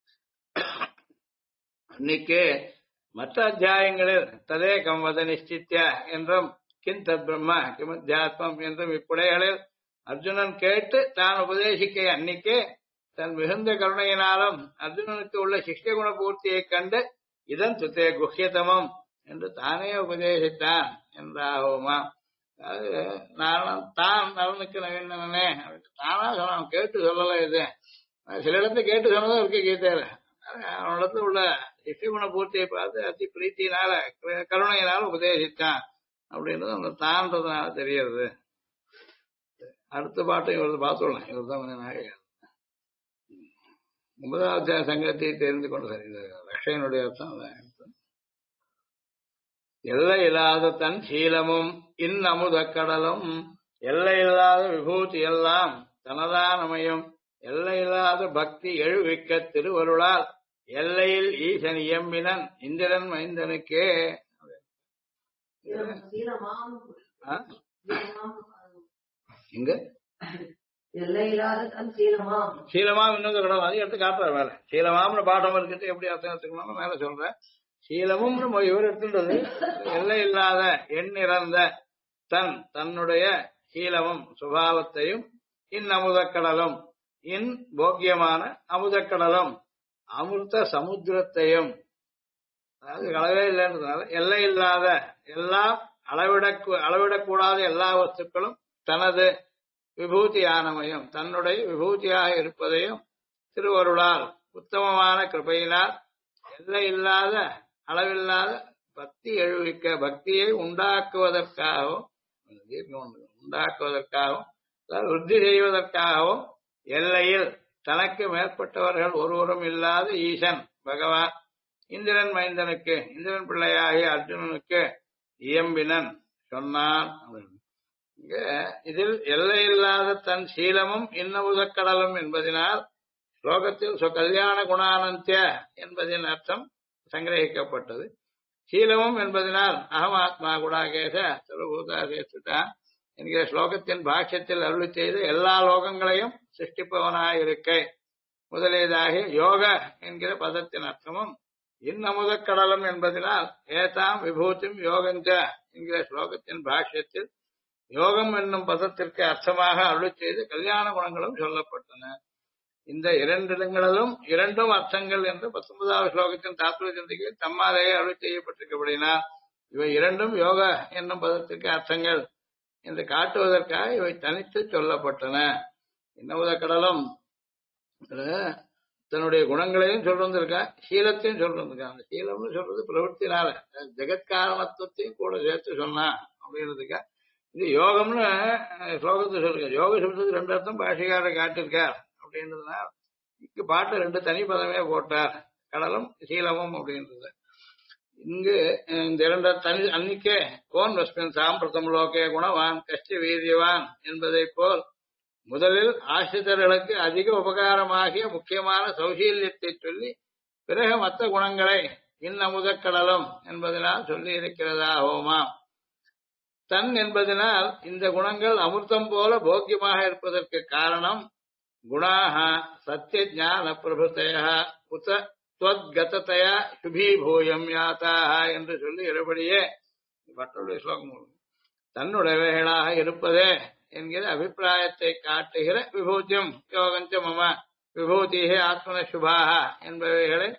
அன்னைக்கு மற்ற அத்தியாயங்களில் ததேகம் வத நிச்சித்ய என்றும் கிம் தத் பிரம்ம கிமத்தியாத்மம் என்றும் இப்புடைகளில் அர்ஜுனன் கேட்டு தான் உபதேசிக்க அன்னைக்கே தன் மிகுந்த கருணையினாலும் அர்ஜுனனுக்கு உள்ள சிஷ்ய குண பூர்த்தியை கண்டு இதன் துத்தே குஹ்யதமம் என்று தானே உபதேசித்தான் என்றாகுமா. அதாவது தான் நலனுக்கு நவீனனே தானா சொன்னான், கேட்டு சொல்லல. இது சில இடத்துல கேட்டு சொன்னதும் இருக்கு கீதையில. அவனிடத்துல உள்ள சிஷ்ய குண பூர்த்தியை பார்த்து அதி பிரீத்தினால கருணையினால உபதேசித்தான் அப்படின்றது அந்த தான்றதுனால தெரியறது. அடுத்த பாட்டு இவரது பார்த்துடலாம். இவர் தான் நாயகன். 9வது சங்கத்தை தெரிந்து கொண்டு சரி, லட்சனுடைய அர்த்தம் எல்லை இல்லாத தன் சீலமும் இன்னமுத கடலும் எல்லையில்லாத விபூதி எல்லாம் தனதானமையும் எல்லையில்லாத பக்தி எழுவிக்க திருவருளால் எல்லையில் ஈசன் இயம்பினன் இந்திரன் மைந்தனுக்கே. இங்க சீலமாம் இன்னொரு கடவுள் அது எடுத்து காட்டுற மேல சீலமாம்னு பாடம் இருக்கிறது எப்படி அர்த்தம் எடுத்துக்கணும்னு மேல சொல்றேன். சீலமும் இவர் எடுத்துன்றது எல்லை இல்லாத எண்ணிறந்த தன்னுடைய சீலமும் சுபாவத்தையும் அமுதக்கடலும் போக்கியமான அமுதக்கடலும் அமிர்த சமுத்திரத்தையும், அதாவது அளவே இல்லைன்றதுனால எல்லை இல்லாத எல்லாம் அளவிடக்கூடாத எல்லா வஸ்துக்களும் தனது விபூதியானமையும் தன்னுடைய விபூதியாக இருப்பதையும் திருவருளால் உத்தமமான கிருபையினால் எல்லை இல்லாத அளவில்லாத பக்தி எழுவிக்க பக்தியை உண்டாக்குவதற்காகவும் விருத்தி செய்வதற்காகவும் எல்லையில் தனக்கு மேற்பட்டவர்கள் ஒருவரும் இல்லாத ஈசன் பகவான் இந்திரன் மைந்தனுக்கு இந்திரன் பிள்ளையாகிய அர்ஜுனனுக்கு இயம்பினன் சொன்னான். இதில் எல்லையில்லாத தன் சீலமும் இன்னமுதக்கடலும் என்பதனால் ஸ்லோகத்தில் கல்யாண குணானந்திய என்பதின் அர்த்தம் சங்கிரகிக்கப்பட்டது. சீலமும் என்பதனால் அகமாத்மா குடாகேச சர்வபூதாசேஷ்டா என்கிற ஸ்லோகத்தின் பாஷ்யத்தில் அருளி செய்து எல்லா லோகங்களையும் சிருஷ்டிப்பவனாயிருக்கை முதலியதாகிய யோக என்கிற பதத்தின் அர்த்தமும் இன்னமுதக்கடலும் என்பதனால் ஏதாம் விபூதிம் யோகஞ்ச என்கிற ஸ்லோகத்தின் பாஷ்யத்தில் யோகம் என்னும் பதத்திற்கு அர்த்தமாக அருளி செய்து கல்யாண குணங்களும் சொல்லப்பட்டன. இந்த இரண்டிடங்களிலும் இரண்டும் அர்த்தங்கள் என்று 19வது ஸ்லோகத்தின் தாத்பரிய சிந்தையில் தம்மாலேயே அருளி செய்யப்பட்டிருக்கபடினால் இவை இரண்டும் யோக என்னும் பதத்திற்கு அர்த்தங்கள் என்று காட்டுவதற்காக இவை தனித்து சொல்லப்பட்டன. இன்னமுத கடலும் தன்னுடைய குணங்களையும் சொல்லிருக்கா, சீலத்தையும் சொல்லிருக்கா. அந்த சீலம்னு சொல்றது பிரவൃத்தினால ஜெகத்காரணத்துவத்தையும் கூட சேர்த்து சொன்னா அப்படின்றதுக்கா. இது யோகம்னு ஸ்லோகத்தை சொல்லுங்க. யோக சொல்றது 2 அர்த்தம் பாஷைக்காரர் காட்டிருக்கார் அப்படின்றதுனால இங்கு பாட்டு 2 தனி பதமே போட்டார், கடலும் சீலமும் அப்படின்றது. இங்கு இந்த 2 தனி அன்னைக்கே கோன் வஸ்மின் சாம்பிரதம் லோகே குணவான் கஷ்ட வீரியவான் என்பதை போல் முதலில் ஆசிரியர்களுக்கு அதிக உபகாரமாகிய முக்கியமான சௌசீல்யத்தை சொல்லி பிறகு மற்ற குணங்களை இன்னமுதக்கடலும் என்பதனால் சொல்லி இருக்கிறதாகுமா. தன் என்பதனால் இந்த குணங்கள் அமிர்தம் போல போக்கியமாக இருப்பதற்கு காரணம் குணாக சத்திய ஞான பிரபுத்தைய உத துவத்கததையா சுபீபூயம் யாத்தாக என்று சொல்லி இருபடியே மற்றொரு ஸ்லோகம் தன்னுடையவைகளாக இருப்பதே என்கிற அபிப்பிராயத்தை காட்டுகிற விபூத்தியம் யோகஞ்ச மம விபூதியே ஆத்மன சுபாக என்பவைகளை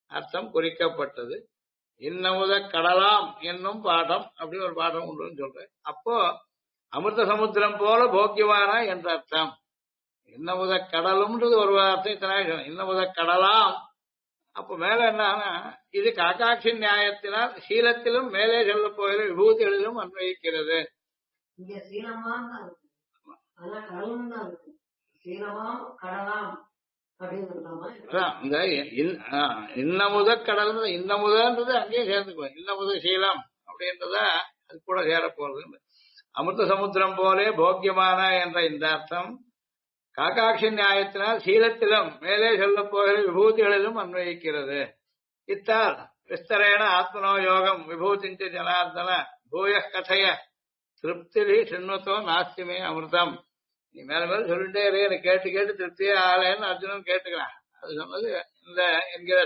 அர்த்தம் குறிக்கப்பட்டது. இன்னமுத கடலாம் என்னும் பாடம் அப்படின்னு ஒரு பாடம் உண்டுன்னு சொல்றேன். அப்போ அமிர்த சமுத்திரம் போல போக்கியமானா என்ற அர்த்தம். இன்னமுத கடலும்ன்றது ஒரு வார்த்தை தராய். இன்னமுத கடலாம். அப்ப மேல என்னன்னா இது காக்காட்சி நியாயத்தினால் சீலத்திலும் மேலே சொல்ல போகிற விபூதிகளிலும் அன்வயிக்கிறது. இங்க சீலமாம் தான் இருக்கு, ஆனா கடலும் தான் இருக்கு. சீலமாம் கடலாம் அப்படின்னு இருக்கலாமா? அதான் இந்த இன்னமுத கடல் இன்னமுதன்றது அங்கேயே சேர்ந்துக்குவோம். இன்னமுத சீலம் அப்படின்றத அது கூட சேர போறது. அமிர்த சமுத்திரம் போலே போக்கியமான என்ற இந்த அர்த்தம் காக்காட்சி நியாயத்தினால் சீலத்திலும் மேலே சொல்ல போகிற விபூதிகளிலும் அன்வயிக்கிறது. இத்தால் விஸ்தரேன ஆத்மனோ யோகம் விபூதிஞ்ச ஜனார்தன பூய கதைய திருப்தி சின்மத்தோ நாஸ்திமே அமிர்தம். நீ மேல மேல சொல்லிட்டே இரு, எனக்கு கேட்டு கேட்டு திருப்தியே ஆகலைன்னு அர்ஜுனன் கேட்டுக்கிறான். அது சொன்னது இந்த என்கிற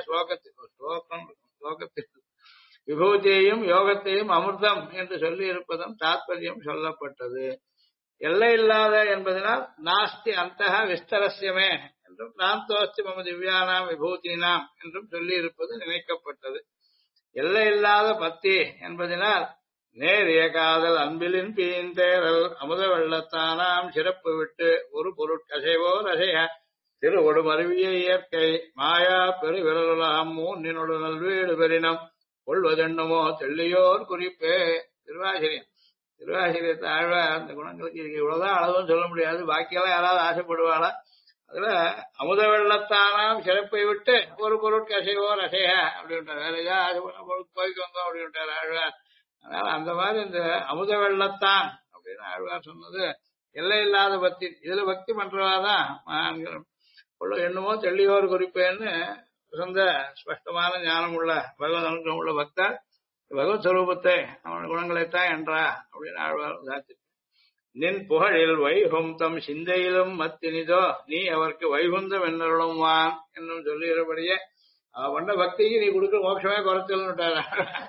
ஸ்லோகத்தில் விபூதியையும் யோகத்தையும் அமிர்தம் என்று சொல்லி இருப்பதும் தாத்பரியம் சொல்லப்பட்டது. எல்லை இல்லாத என்பதனால் நாஸ்தி அந்தக விஸ்தரஸ்யமே என்றும் நாந்தோஸ்தி மம திவ்யானாம் விபூதினாம் என்றும் சொல்லி இருப்பது நினைக்கப்பட்டது. எல்லை இல்லாத பக்தி என்பதனால் நேரிய காதல் அன்பிலின் பீந்தேரல் அமுத வெள்ளத்தானாம் சிறப்பு விட்டு ஒரு பொருட்கசைவோ ரசைய திருவொடு மருவிய இயற்கை மாயா பெரு விரலாம் மூன்னினொடு நல்வீடு பெறினம் கொள்வதென்னுமோ தெள்ளியோர் குறிப்பே. திருவாசிரியத்தை ஆழ்வார் அந்த குணங்களுக்கு இவ்வளவுதான் அளவுன்னு சொல்ல முடியாது. பாக்கியெல்லாம் யாராவது ஆசைப்படுவாளா? அதுல அமுத வெள்ளத்தானாம் சிறப்பை விட்டு ஒரு பொருட்கசைவோ ரசைய அப்படின்ட்டார். வேற ஏதாவது ஆசைப்பட பொருள் போய்க்கு வந்தோம் அப்படின்ட்டார் ஆழ்வார். அதனால அந்த மாதிரி இந்த அமுத வெள்ளத்தான் அப்படின்னு ஆழ்வார் சொன்னது எல்லை இல்லாத பக்தி. இதுல பக்தி பண்றவாதான் மகான்கள் என்னமோ தெள்ளியோர் குறிப்பேன்னு சொந்த ஸ்பஷ்டமான ஞானம் உள்ள பகவத் அனுகிரகம் உள்ள பக்தர் பகவத் ஸ்வரூபத்தை அவன் குணங்களைத்தான் என்றா அப்படின்னு ஆழ்வார் சாத்தி. நின் புகழில் வைகுந்தம் சிந்தையிலும் மத்தினிதோ நீ அவருக்கு வைகுந்தம் என்னருளும் வான் என்னும் சொல்லுகிறபடியே அவ பண்ண பக்திக்கு நீ கொடுக்க மோட்சமே குறைச்சல்னுட்டார.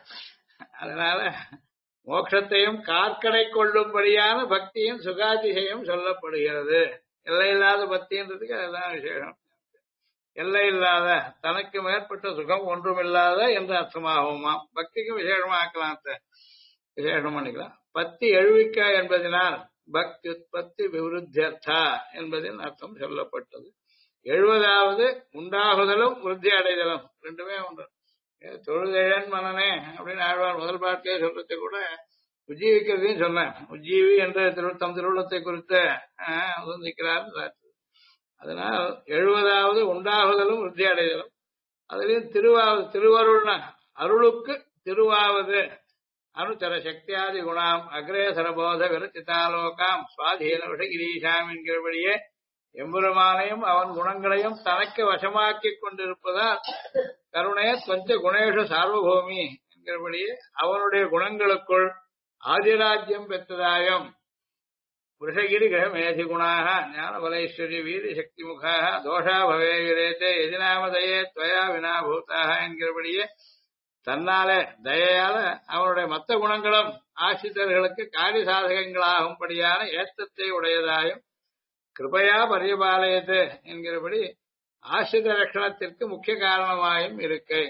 அதனால மோட்சத்தையும் கார்க்கடை கொள்ளும்படியான பக்தியும் சுகாதிசயம் சொல்லப்படுகிறது. எல்லையில்லாத பக்தின்றதுக்கு அதுதான் விசேஷம். எல்லை இல்லாத தனக்கு மேற்பட்ட சுகம் ஒன்றுமில்லாத என்று அர்த்தமாகுமா. பக்திக்கும் விசேஷமாக்கலாம், விசேஷம் பண்ணிக்கலாம். பத்தி எழுவிக்க என்பதனால் பக்தி உற்பத்தி விருத்தியர்த்தா என்பதின் அர்த்தம் சொல்லப்பட்டது. எழுவதாவது உண்டாகுதலும் விருத்தி அடைதலும் ரெண்டுமே ஒன்று. தொழுதழன் மனனே அப்படின்னு ஆழ்வார் முதல் பாட்டிலே சொல்றது கூட உஜ்ஜீவிக்கிறதையும் சொன்னேன். உஜ்ஜீவி என்ற தம் திருவுள்ளத்தை குறித்து வந்திக்கிறார். அதனால் எழுவதாவது உண்டாகுதலும் விருத்தி அடைதலும். அதுலயும் திருவருள் அருளுக்கு திருவாவது அனுச்சர சக்தியாதி குணாம் அக்ரேசரபோத விரச்சிதாலோகாம் சுவாதீன விஷகிரீஷாம் என்கிறபடியே எம்பெருமானையும் அவன் குணங்களையும் தனக்கு வசமாக்கி கொண்டிருப்பதால் கருணைய பஞ்ச குணேஷ சார்வபூமி என்கிறபடியே அவனுடைய குணங்களுக்குள் ஆதிராஜ்யம் பெற்றதாயும் वृषगिरी ग्रह मेधि गुणाः ज्ञानबलैश्वर्य वीर शक्ति मुखाः दोषा भवे विरेते यदिनामदये त्वया विना भूताः என்கிறபடியே தன்னாலே தயையால அவனுடைய மற்ற குணங்களும் ஆசிரியர்களுக்கு காரிய சாதகங்களாகும்படியான ஏத்தத்தை உடையதாயும் கிருபையா பரியபாலயத்து என்கிறபடி ஆசிரித லட்சணத்திற்கு முக்கிய காரணமாயும் இருக்கை.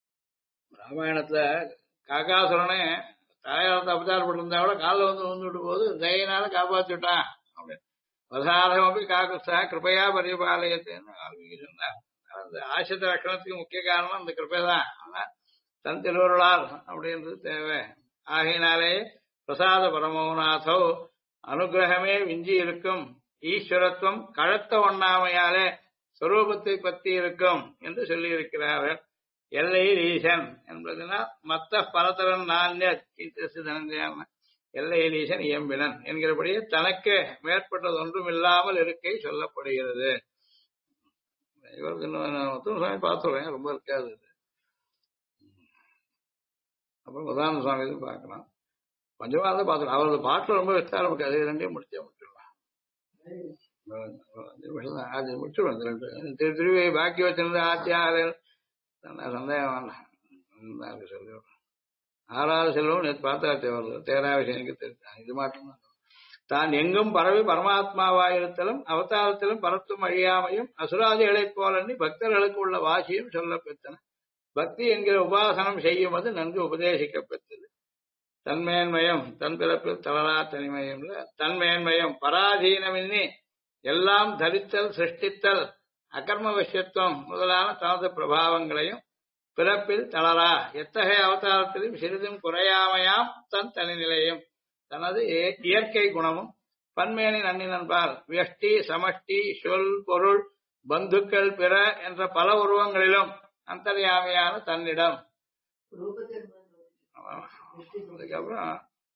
ராமாயணத்துல காகாசுரனே தாயாரத்தை அபச்சாரப்பட்டு இருந்தா கூட காலில் வந்துட்டு போது தயினால காப்பாத்திட்டான் அப்படின்னு வசாதமப்பி காக்குஸ்தா கிருபையா பரியபாலயத்துன்னு ஆல்மீகி சொன்னார். அந்த ஆசிரித லட்சணத்துக்கு முக்கிய காரணம் அந்த கிருப்பைதான். ஆனா தன் திருவருளால் அப்படின்றது தேவை. ஆகையினாலே பிரசாத பரமோநாதோ அனுகிரகமே விஞ்சி இருக்கும் ஈஸ்வரத்துவம் கழத்த ஒண்ணாமையாலே ஸ்வரூபத்தை பற்றி இருக்கும் என்று சொல்லி இருக்கிறார்கள். எல்லையில் ஈசன் என்பதனால் மத்த பலதரன் நான்ய எல்லையில் ஈசன் இயம்பினன் என்கிறபடியே தனக்கு மேற்பட்டது ஒன்றும் இல்லாமல் இருக்கை சொல்லப்படுகிறது. சுவாமி பார்த்துருவேன், ரொம்ப இருக்காது. அப்புறம் உதாரண சுவாமி பார்க்கலாம். கொஞ்சமா தான் பார்த்துக்கலாம். அவரது பாட்டில் ரொம்ப விஸ்தாரம் இருக்கு. அது ரெண்டையும் முடிச்சிடலாம். அது முடிச்சுடுவேன். திருவி பாக்கி வச்சிருந்த ஆட்சியாளர் சந்தேகம் வேண்டாம். சொல்லி ஆறாவது செல்வம் நேற்று பார்த்தாச்சு. வருது தேராவிஷனுக்கு தெரிவித்தான். இது மாற்றம்தான். தான் எங்கும் பரவி பரமாத்மாவாயிருத்தலும் அவதாரத்திலும் பரத்தும் அழியாமையும் அசுராதிகளைப் போலன்றி பக்தர்களுக்கு உள்ள வாசியும் சொல்ல பெற்றன. பக்தி என்கிற உபாசனம் செய்யும்போது நன்கு உபதேசிக்கப்பட்டது. தன்மேன்மயம் தன் பிறப்பில் தளரா தனிமயம்ல தன்மேன்மயம் பராதீனமின்னி எல்லாம் தரித்தல் சிருஷ்டித்தல் அகர்ம வசியத்துவம் முதலான தனது பிரபாவங்களையும் பிறப்பில் தளரா எத்தகைய அவதாரத்திலும் சிறிதும் குறையாமையாம் தன் தனிநிலையும் தனது இயற்கை குணமும் பன்மேனி நன்னினன்பால் வியஷ்டி சமஷ்டி சொல் பொருள் பந்துக்கள் பிற என்ற பல உருவங்களிலும் அந்தர்யாமியான தன்னிடம். அதுக்கப்புறம்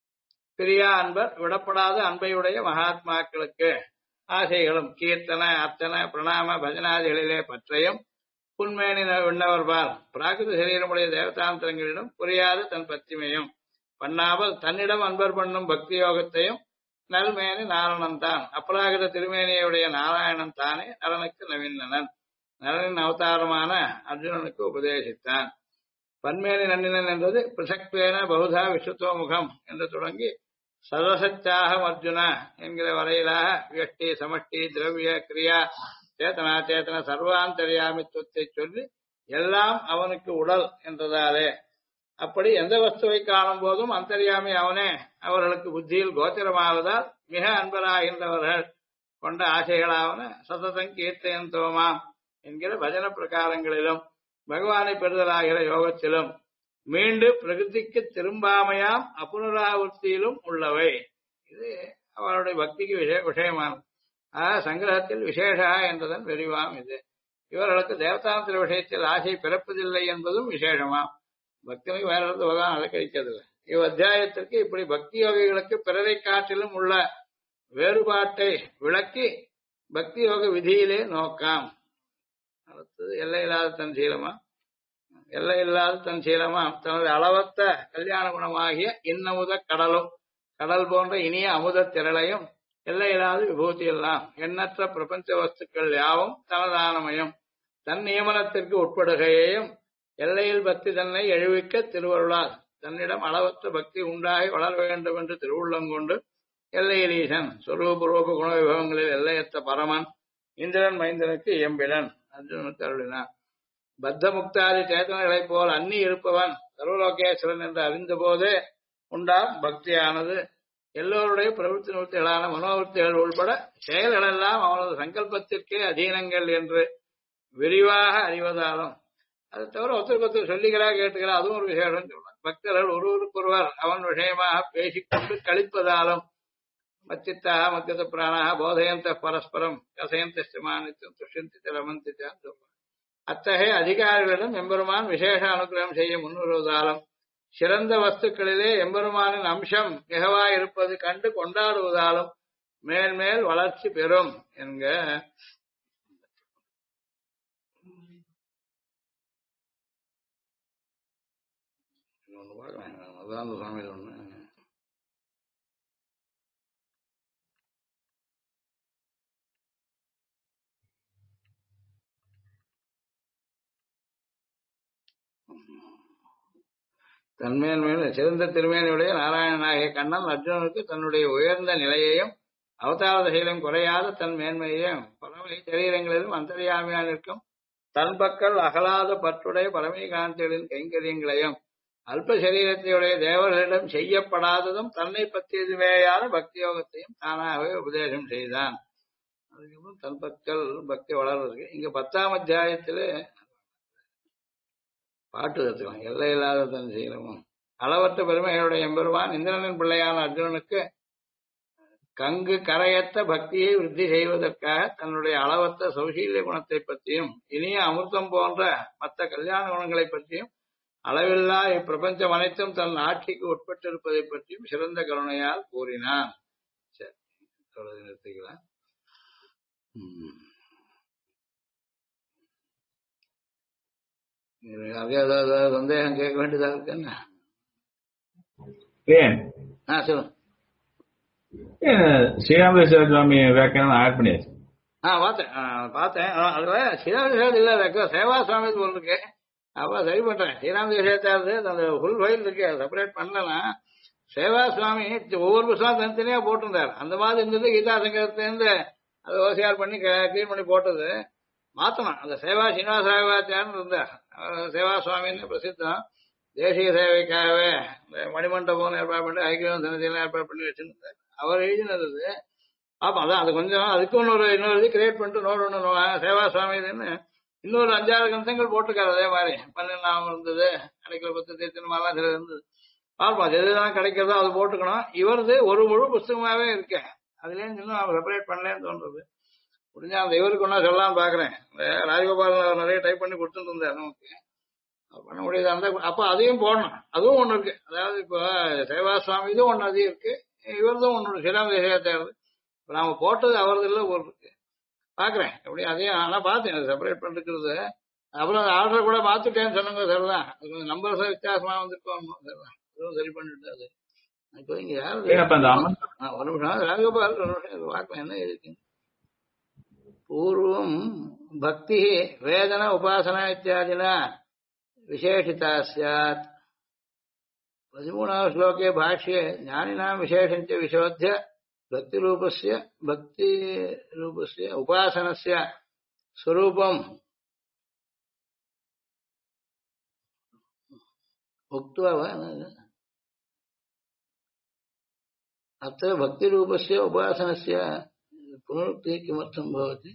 பிரியா அன்பர் விடப்படாத அன்பையுடைய மகாத்மாக்களுக்கு ஆசைகளும் கீர்த்தன அர்த்தன பிரணாம பஜனாதிகளிலே பற்றையும் புன்மேனி விண்ணவர்பால் பிராகிருத சரீரமுடைய தேவதாந்திரங்களிடம் புரியாத தன் பத்திமையும் பண்ணாமல் தன்னிடம் அன்பர் பண்ணும் பக்தி யோகத்தையும் நல்மேனி நாரணன் தான் அப்ராகிருத திருமேனியுடைய நாராயணன் தானே நரனுக்கு நவீனன் நரனின் அவதாரமான அர்ஜுனனுக்கு உபதேசித்தான். பன்மேனி நன்னினன் என்பது பிருசக்வேன பகுதா விஸ்வத்துவ முகம் என்று தொடங்கி சதசச்சாகம் அர்ஜுன என்கிற வரையிலாக வியஷ்டி சமஷ்டி திரவிய கிரியா சேத்தனா சேத்தன சர்வாந்தரியாமித்துவத்தை சொல்லி எல்லாம் அவனுக்கு உடல் என்றதாலே அப்படி எந்த வஸ்துவை காணும் போதும் அந்தரியாமி அவனே அவர்களுக்கு புத்தியில் கோச்சரமாவதால் மிக அன்பராகின்றவர்கள் கொண்ட ஆசைகளாவன சததம் கீர்த்தயந்தோமாம் என்கிற பஜன பிரகாரங்களிலும் பகவானை பெறுதலாகிற யோகத்திலும் மீண்டு பிரகிருதிக்கு திரும்பாமையாம் அப்புனராவர்த்தியிலும் உள்ளவை. இது அவருடைய பக்திக்கு விஷயமானது. சங்கிரகத்தில் விசேஷா என்பதன் விரிவாம் இது. இவர்களுக்கு தேவதாந்திர விஷயத்தில் ஆசை பிறப்பதில்லை என்பதும் விசேஷமாம். பக்தனுக்கு வேற இடத்து பகவான் அலக்கழிக்கிறதில்லை. இவ் அத்தியாயத்திற்கு இப்படி பக்தி யோகிகளுக்கு பிறரை காட்டிலும் உள்ள வேறுபாட்டை விளக்கி பக்தி யோக விதியிலே நோக்காம். அடுத்தது எல்லையில்லாத தன் சீலமா எல்லையில்லாத தன் சீலமா தனது அளவத்த கல்யாண குணமாகிய இன்னமுத கடலும் கடல் போன்ற இனிய அமுத திரளையும் எல்லையில்லாத விபூதி எல்லாம் எண்ணற்ற பிரபஞ்ச வஸ்துக்கள் யாவும் தனதானமையும் தன் நியமனத்திற்கு உட்படுகையையும் எல்லையில் பக்தி தன்னை எழுவிக்க திருவருளால் தன்னிடம் அளவற்ற பக்தி உண்டாகி வளர வேண்டும் என்று திருவுள்ளங்கொண்டு எல்லையிலீசன் சொரூபூர்வக குண விபவங்களில் எல்லையற்ற பரமன் இந்திரன் மைந்தனுக்கு இயம்பிலன் அர்ஜுனனுக்கு அருளினான். பத்த முக்தாதி சேத்தனங்களைப் போல் அன்னி இருப்பவன் சர்வலோகேஸ்வரன் என்று அறிந்த போதே உண்டாம் பக்தியானது எல்லோருடைய பிரவೃತ್ತಿ நிவர்த்திகளான மனோவர்த்திகள் உள்பட செயல்களெல்லாம் அவனது சங்கல்பத்திற்கே அதீனங்கள் என்று விரிவாக அறிவதாலும் அது தவிர ஒருத்தருக்கு சொல்லிக்கிறா கேட்டுக்கிறா அதுவும் ஒரு விசேஷம் சொல்லலாம். பக்தர்கள் ஒருவருக்கொருவர் அவன் விஷயமாக பேசிக்கொண்டு கழிப்பதாலும் மச்சித்தாக மத்தியத பிராணாக போதயந்த பரஸ்பரம் கசயந்த மானித்தம் துஷ்யந்தி ரமந்தி அத்தகைய அதிகாரிகளிடம் எம்பெருமான் விசேஷ அனுகிரகம் செய்ய முன்வருவதாலும் சிறந்த வஸ்துக்களிலே எம்பெருமானின் அம்சம் மிகவாயிருப்பது கண்டு கொண்டாடுவதாலும் மேல் மேல் வளர்ச்சி பெறும் என்க. அதான் அந்த சாமி ஒண்ணு தன்மேன்மேல் சிறந்த திருமேனியுடைய நாராயணனாகிய கண்ணன் அர்ஜுனனுக்கு தன்னுடைய உயர்ந்த நிலையையும் அவதார சைலம் குறையாத தன் மேன்மையையும் பரமை சரீரங்களிலும் அந்தரியாமையாக நிற்கும் தன் பக்கல் அகலாத பற்றுடைய பரமீகாந்திகளின் கைங்கரியங்களையும் அல்ப சரீரத்தையுடைய தேவர்களிடம் செய்யப்படாததும் தன்னை பற்றியதுவேயான பக்தி யோகத்தையும் தானாகவே உபதேசம் செய்தான். அதுக்கப்புறம் தன் பக்கல் பக்தி வளர்வதற்கு இங்க 10ஆம் அத்தியாயத்திலே பாட்டு கத்துக்கலாம். எல்லையில்லாத தன் சீலமும் அளவற்ற பெருமைகளுடைய எம்பெருமான் இந்திரனின் பிள்ளையான அர்ஜுனனுக்கு கங்கு கரையற்ற பக்தியை விருத்தி செய்வதற்காக தன்னுடைய அளவற்ற சௌசீல்ய குணத்தை பற்றியும் இனிய அமிர்தம் போன்ற மற்ற கல்யாண குணங்களை பற்றியும் அளவில்லா இப்பிரபஞ்சம் அனைத்தும் தன் ஆட்சிக்கு உட்பட்டிருப்பதை பற்றியும் சிறந்த கருணையால் கூறினான். சரி, நிறுத்திக்கலாம். ஏதாவது சந்தேகம் கேட்க வேண்டியதா இருக்குன்னு சொல்லு. ஸ்ரீராமேஸ்வர சுவாமி வியாக்கியானம் ஆட் பண்ணியாச்சு. பார்த்தேன். அதுல ஸ்ரீராமேஸ்வரம் இல்ல சேவா சுவாமி போல் இருக்கு. அப்ப சரி பண்றேன். ஸ்ரீராமேஸ்வரத்தாரு அந்த ஃபுல் ஃபைல் இருக்கு, செப்பரேட் பண்ணலாம். சேவா சுவாமி ஒவ்வொரு புத்தகம் தனித்தனியா போட்டிருந்தார். அந்த மாதிரி இருந்தது கீதா சங்கரத்திலிருந்து அதை ஓசியார் பண்ணி கிளீன் பண்ணி போட்டது. மாத்தணும். அந்த சேவா சீனிவாசாச்சாரன் இருந்தார், சேவா சுவாமின்னு பிரசித்தம். தேசிய சேவைக்காகவே இந்த மணிமண்டபம் ஏற்பாடு பண்ணி ஐக்கியம் சன்னதியெல்லாம் ஏற்பாடு பண்ணி வச்சிருந்தார். அவர் எழுதினது பாப்போம். அதான் அது கொஞ்சம் அதுக்கு இன்னொரு இது கிரியேட் பண்ணிட்டு நோட் ஒன்று சேவா சுவாமி இதுன்னு இன்னொரு 5-6 கிரந்தங்கள் போட்டிருக்காரு. அதே மாதிரி பன்னெண்டாம் இருந்தது, கிடைக்கல 10 தீர்த்தனமாலாம் சில இருந்தது. பார்ப்போம் அது எதுதான் கிடைக்கிறதோ அது போட்டுக்கணும். இவரது ஒரு முழு புஸ்தகமாவே இருக்கேன். அதுலேயும் இன்னும் அவர் செப்பரேட் பண்ணலன்னு தோன்றது. முடிஞ்சா அந்த இவருக்கு ஒன்றா சொல்லலாம்னு பாக்குறேன். ராஜகோபால் நிறைய டைப் பண்ணி கொடுத்துட்டு இருந்தார் நமக்கு, பண்ண முடியாது. அந்த அப்ப அதையும் போடணும். அதுவும் ஒண்ணு இருக்கு. அதாவது இப்போ சேவா சுவாமி இதுவும் ஒண்ணு அதிகம் இருக்கு, இவரதும் ஒண்ணு சிறாம தேசியாச்சாரது. இப்ப நாம போட்டது அவரது இல்ல ஒரு இருக்கு. பாக்குறேன் எப்படி அதையும். ஆனா பார்த்தேன் செப்பரேட் பண்ணிருக்கிறது. அப்புறம் அந்த ஆர்டர் கூட மாத்துட்டேன்னு சொன்னாங்க. சரிதான், அது கொஞ்சம் நம்பர்ஸ் வித்தியாசமா வந்துருக்கோம். சரிதான், அதுவும் சரி பண்ணிட்டு அது இப்போ இங்க யாரு அப்ப அந்த அம்மன் ஒரு நிமிஷம் ராஜகோபால் ஒரு நிமிஷம் பார்க்கலாம் என்ன இருக்கு. பூர்வம் பக்தி வேதன உபாசனா இத்தியாதினா विशेषिता स्यात्। 13व श्लोके भाष्ये ज्ञानिनां विशेषञ्च विशोध्य भक्तिरूपस्य उपासनस्य स्वरूपम् उक्त्वा वा अत्र भक्तिरूपस्य उपासनस्य पुनरुक्तिः किमर्थं भवति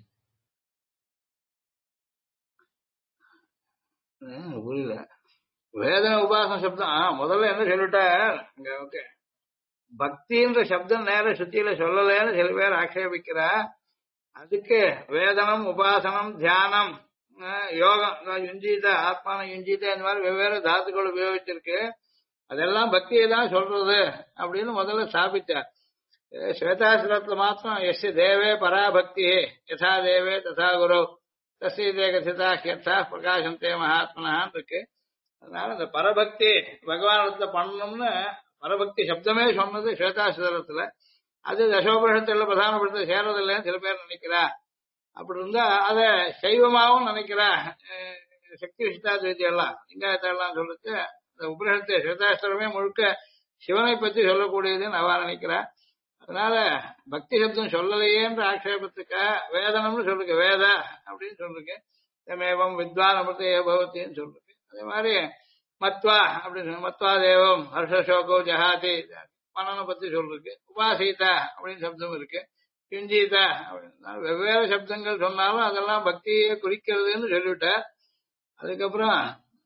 புரியல. வேதன உபாசன சப்தம் முதல்ல என்ன சொல்லிட்டார் இங்க. ஓகே, பக்தின்ற சப்தம் நேர சுத்தியில சொல்லலன்னு சில பேர் ஆக்ஷேபிக்கிறா. அதுக்கு வேதனம் உபாசனம் தியானம் யோகம் யுஞ்சீத ஆத்மான யுஞ்சீத இந்த மாதிரி வெவ்வேறு தாத்துக்கள் உபயோகிச்சிருக்கு. அதெல்லாம் பக்தியை தான் சொல்றது அப்படின்னு முதல்ல ஸ்தாபித்தார். ஸ்வேதாசிரத்துல மாத்திரம் எஸ் தேவே பராபக்தி யதா தேவே ததா குரு தஸ்ய கசிதா ஹியர்த்தா பிரகாசந்தே மகாத்மனான்னு இருக்கு. அதனால இந்த பரபக்தி பகவானத்துல பண்ணணும்னு பரபக்தி சப்தமே சொன்னது ஸ்வேதாசிரத்துல. அது தசோபனிஷத்துல பிரதானப்படுத்த சேரதில்லைன்னு சில பேர் நினைக்கிறா. அப்படி இருந்தா அத சைவமாவும் நினைக்கிறா. சக்தி விசிஷ்டாத்வைத்தி எல்லாம் லிங்காயத்தெல்லாம் சொல்லிட்டு இந்த உபனிஷத்து ஸ்வேதாஸ்திரமே முழுக்க சிவனை பத்தி சொல்லக்கூடியதுன்னு அவ நினைக்கிறா. அதனால பக்தி சப்தம் சொல்லலையேன்ற ஆட்சேபத்துக்கா வேதனம்னு சொல்லுங்க, வேத அப்படின்னு சொல்லுங்க. தமேவம் வித்வான் அமிர்தே பவத்தின்னு சொல்லுங்க. அதே மாதிரி மத்வா அப்படின்னு மத்வா தேவம் ஹர்ஷசோகோ ஜஹாதி மனனை பத்தி சொல்லிருக்கு. உபாசீதா அப்படின்னு சப்தம் இருக்கு, கிஞ்சீதா அப்படின்னு வெவ்வேறு சப்தங்கள் சொன்னாலும் அதெல்லாம் பக்தியை குறிக்கிறதுன்னு சொல்லிவிட்டார். அதுக்கப்புறம்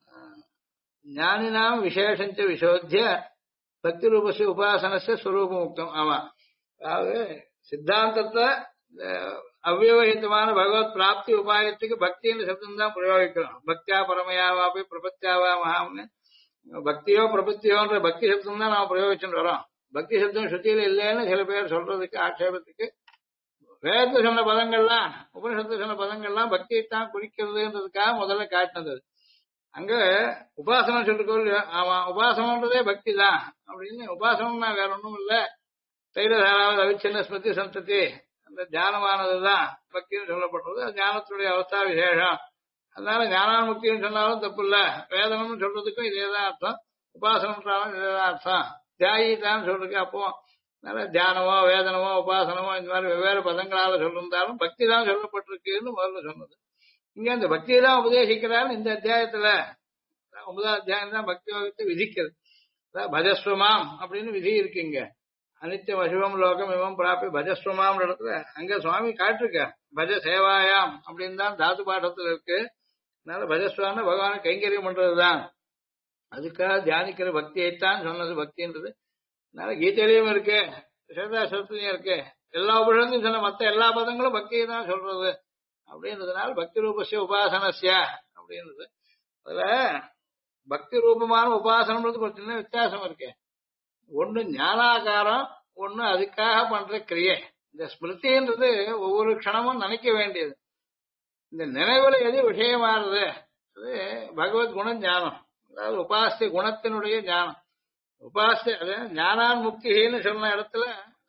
ஞானினாம் விசேஷஞ்ச விசோத்திய பக்தி ரூபசி உபாசனச ஸ்வரூபம் முக்தம். ஆமா, அதாவது சித்தாந்தத்தை அவ்வியவகிதமான பகவத் பிராப்தி உபாயத்துக்கு பக்தின்னு சப்தம் தான் பிரயோகிக்கிறோம். பக்தியா பரமையாவாபி பிரபத்தியாவா மகாம்னு பக்தியோ பிரபத்தியோன்ற பக்தி சப்தம் தான் நாம் பிரயோகிச்சுட்டு வரோம். பக்தி சப்தம் ஸ்ருதியில இல்லைன்னு சில பேர் சொல்றதுக்கு ஆட்சேபத்துக்கு வேதத்துல சொன்ன பதங்கள்லாம் உபனிஷத்துல சொன்ன பதங்கள்லாம் பக்தியைத்தான் குறிக்கிறதுன்றதுக்காக முதல்ல காட்டினது. அங்க உபாசனம் சொல்லிருக்கோ இல்லையோ, ஆமா உபாசனன்றதே பக்தி தான் அப்படின்னு. உபாசனம்னா வேற ஒன்றும் இல்லை, தைரதாராவது அவிச்சின்ன ஸ்மிருதி சந்ததி அந்த தியானமானதுதான் பக்தின்னு சொல்லப்படுறது. அது ஞானத்துடைய அவஸ்தா விசேஷம். அதனால ஞானாமுக்தின்னு சொன்னாலும் தப்பு இல்ல. வேதனம்னு சொல்றதுக்கும் இதேதான் அர்த்தம், உபாசனம்ன்றாலும் இதேதான் அர்த்தம். தியாகிதான்னு சொல்றதுக்கு அப்போ அதனால தியானமோ வேதனமோ உபாசனமோ இந்த மாதிரி வெவ்வேறு பதங்களால சொல்லிருந்தாலும் பக்தி தான் சொல்லப்பட்டிருக்குன்னு முதல்ல சொன்னது. இங்க இந்த பக்தியை தான் உபதேசிக்கிறான்னு இந்த அத்தியாயத்துல 9ஆம் அத்தியாயம் தான் பக்தி யோகத்தை விதிக்கிறது. பஜஸ்வமாம் அப்படின்னு விதி இருக்குங்க. அனித்தியம் அசிவம் லோகம் இவம் பிராப்பி பஜஸ்வமாம் இடத்துல அங்க சுவாமி காட்டிருக்க பஜ சேவாயாம் அப்படின்னு தான் தாத்து பாடத்துல இருக்கு. அதனால பஜஸ்வான பகவான கைங்கரியம் பண்றதுதான், அதுக்காக தியானிக்கிற பக்தியைத்தான் சொன்னது பக்தின்றது. அதனால கீதையிலையும் இருக்கு, சேதாசத்துலயும் இருக்கு, எல்லா உபநிஷத்துலையும் சொன்ன மற்ற எல்லா பதங்களும் பக்தியை தான் சொல்றது அப்படின்றதுனால பக்தி ரூபசிய உபாசனசிய அப்படின்றது. அதுல பக்தி ரூபமான உபாசனம்ன்றது ஒரு சின்ன வித்தியாசம் இருக்கு. ஒண்ணு ஞானாகாரம், ஒண்ணு அதுக்காக பண்ற கிரியை. இந்த ஸ்மிருதின்றது ஒவ்வொரு க்ஷணமும் நினைக்க வேண்டியது. இந்த நினைவுல எது விஷயமானது அது பகவத் குணம் ஞானம், அதாவது உபாசிய குணத்தினுடைய ஞானம். உபாசிய அது ஞானான் முக்தின்னு சொன்ன இடத்துல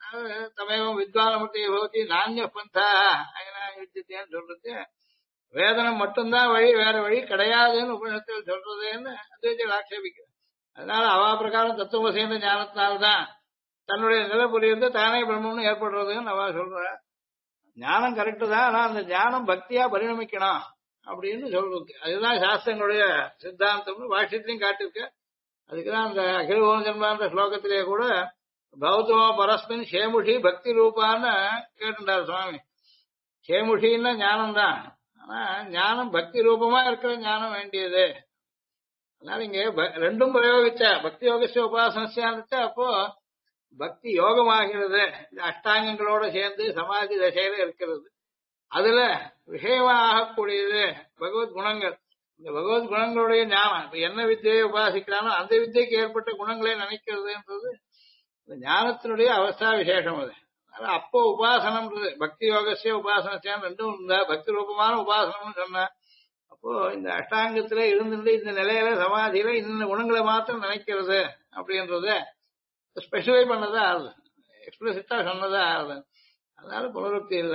தமேவம் வித்வானமுக்தி பகவதி நானிய பந்தா யுஜ்யத்தேன்னு சொல்றது வேதனம் மட்டும்தான் வழி, வேற வழி கிடையாதுன்னு உபநிஷத்தில் சொல்றதுன்னு அத்வைதிகள் ஆட்சேபிக்கிறார். அதனால அவா பிரகாரம் தத்துவ ஞானத்தினால்தான் தன்னுடைய நிலை புரியுது தானே பிரம்மம்னு ஏற்படுறதுன்னு அவ சொல்ற. ஞானம் கரெக்டு தான், ஆனா அந்த ஞானம் பக்தியா பரிணமிக்கணும் அப்படின்னு சொல்றது. அதுதான் சாஸ்திரங்களுடைய சித்தாந்தம்னு பாஷ்யத்திலையும் காட்டிருக்க. அதுக்குதான் அந்த அகில ஜன்மான்ற ஸ்லோகத்திலேயே கூட பௌத்தமோ பரஸ்மின் சேமுஷி பக்தி ரூபான்னு கேட்டுட்டார் சுவாமி. சேமுஷின்னா ஞானம் தான், ஆனா ஞானம் பக்தி ரூபமா இருக்கிற ஞானம் வேண்டியது. அதனால இங்க ரெண்டும் பிரயோகிச்சா பக்தி யோகஸ்ய உபாசனஸ்யான்னு அப்போ பக்தி யோகமாகிறது. இந்த அஷ்டாங்கங்களோட சேர்ந்து சமாதி தசையில இருக்கிறது. அதுல விஷயமா ஆகக்கூடியது பகவத் குணங்கள். இந்த பகவத் குணங்களுடைய ஞானம் இப்ப என்ன வித்தியை உபாசிக்கிறானோ அந்த வித்தியக்கு ஏற்பட்ட குணங்களை நினைக்கிறதுன்றது இந்த ஞானத்தினுடைய அவஸ்தா விசேஷம். அது அதனால அப்போ உபாசனம்ன்றது பக்தி யோகசிய உபாசனத்தியான் ரெண்டும் இருந்தா பக்தி ரூபமான உபாசனம்னு சொன்ன அப்போ இந்த அஷ்டாங்கத்திலே இருந்துட்டு இந்த நிலையில சமாதியில இந்த குணங்களை மாத்திரம் நினைக்கிறது அப்படின்றத ஸ்பெசிஃபை பண்ணதா ஆகுது, எக்ஸ்பிளிசிட்டா சொன்னதா ஆகுது. அதனால புனருக்தி இல்ல.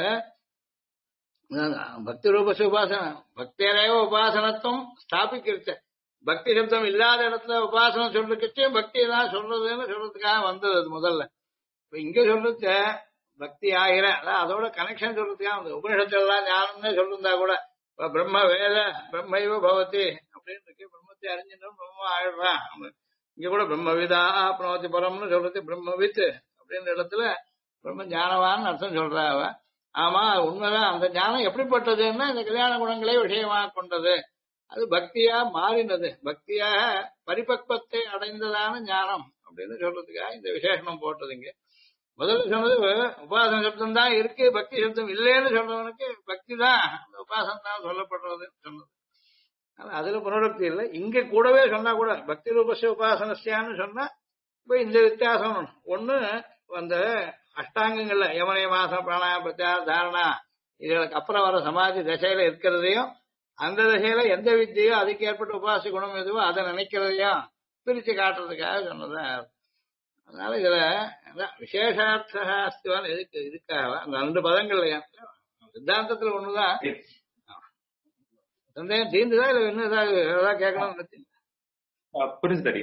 பக்தி ரூபச உபாசனம் பக்தியரேவ உபாசனத்துவம் ஸ்தாபிக்கிருச்ச. பக்தி சப்தம் இல்லாத இடத்துல உபாசனம் சொல்றதுக்கே பக்தி தான் சொல்றதுன்னு சொல்றதுக்காக வந்தது அது முதல்ல. இப்ப இங்க சொல்றது பக்தி ஆகிற அதான் அதோட கனெக்ஷன் சொல்றதுக்காக வந்தது. உபனிஷத்துலாம் ஞானம்னே சொல்லிருந்தா கூட பிரம்ம வேத பிரம்மைவ பவதி அப்படின்னு இருக்கு. பிரம்மத்தை அறிஞ்சிடும் பிரம்ம ஆயிடுறான். இங்க கூட பிரம்மவிதா பிரணவத்தி பரம்னு சொல்றது பிரம்மவித் அப்படின்ற இடத்துல பிரம்ம ஞானவான்னு அர்த்தம் சொல்றா அவ. ஆமா உண்மைதான். அந்த ஞானம் எப்படிப்பட்டதுன்னா இந்த கல்யாண குணங்களை விஷயமாக கொண்டது. அது பக்தியா மாறினது, பக்தியாக பரிபக்வத்தை அடைந்ததான ஞானம் அப்படின்னு சொல்றதுக்காக இந்த விசேஷனம் போட்டது. இங்க முதல்ல சொன்னது உபாசன சப்தம் தான் இருக்கு, பக்தி சப்தம் இல்லைன்னு சொல்றவனுக்கு பக்தி தான் உபாசனம் தான் சொல்லப்படுறது சொன்னது. அதுல புனருக்தி இல்லை. இங்க கூடவே சொன்னா கூட பக்தி ரூபஸ்ய உபாசனஸ்யான்னு சொன்னா இப்ப இந்த வித்தியாசம் ஒண்ணு அந்த அஷ்டாங்கங்கள்ல யமனே மாசம் பிராணாயம் பிரத்யார் தாரணா இதுகளுக்கு அப்புறம் வர சமாதி தசையில இருக்கிறதையும் அந்த தசையில எந்த வித்தியோ அதுக்கு ஏற்பட்ட உபாசி குணம் எதுவோ அதை நினைக்கிறதையும் பிரிச்சு காட்டுறதுக்காக சொன்னதான். அதனால இதுல விசேஷார்த்தஸ்துவான் எதுக்கு இதுக்காக அந்த ரெண்டு பதங்கள்ல சித்தாந்தத்துல ஒண்ணுதான். சந்தேகம் தீர்ந்துதா இல்ல இன்னும் ஏதாவது கேட்கணும்னு நினைச்சீங்க? புரிஞ்சு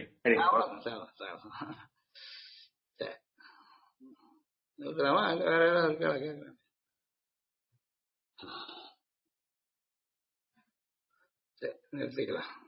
இருக்கிறாமா அங்க வேற ஏதாவது இருக்கா கேட்கறேன். சரி நிறுத்திக்கலாம்.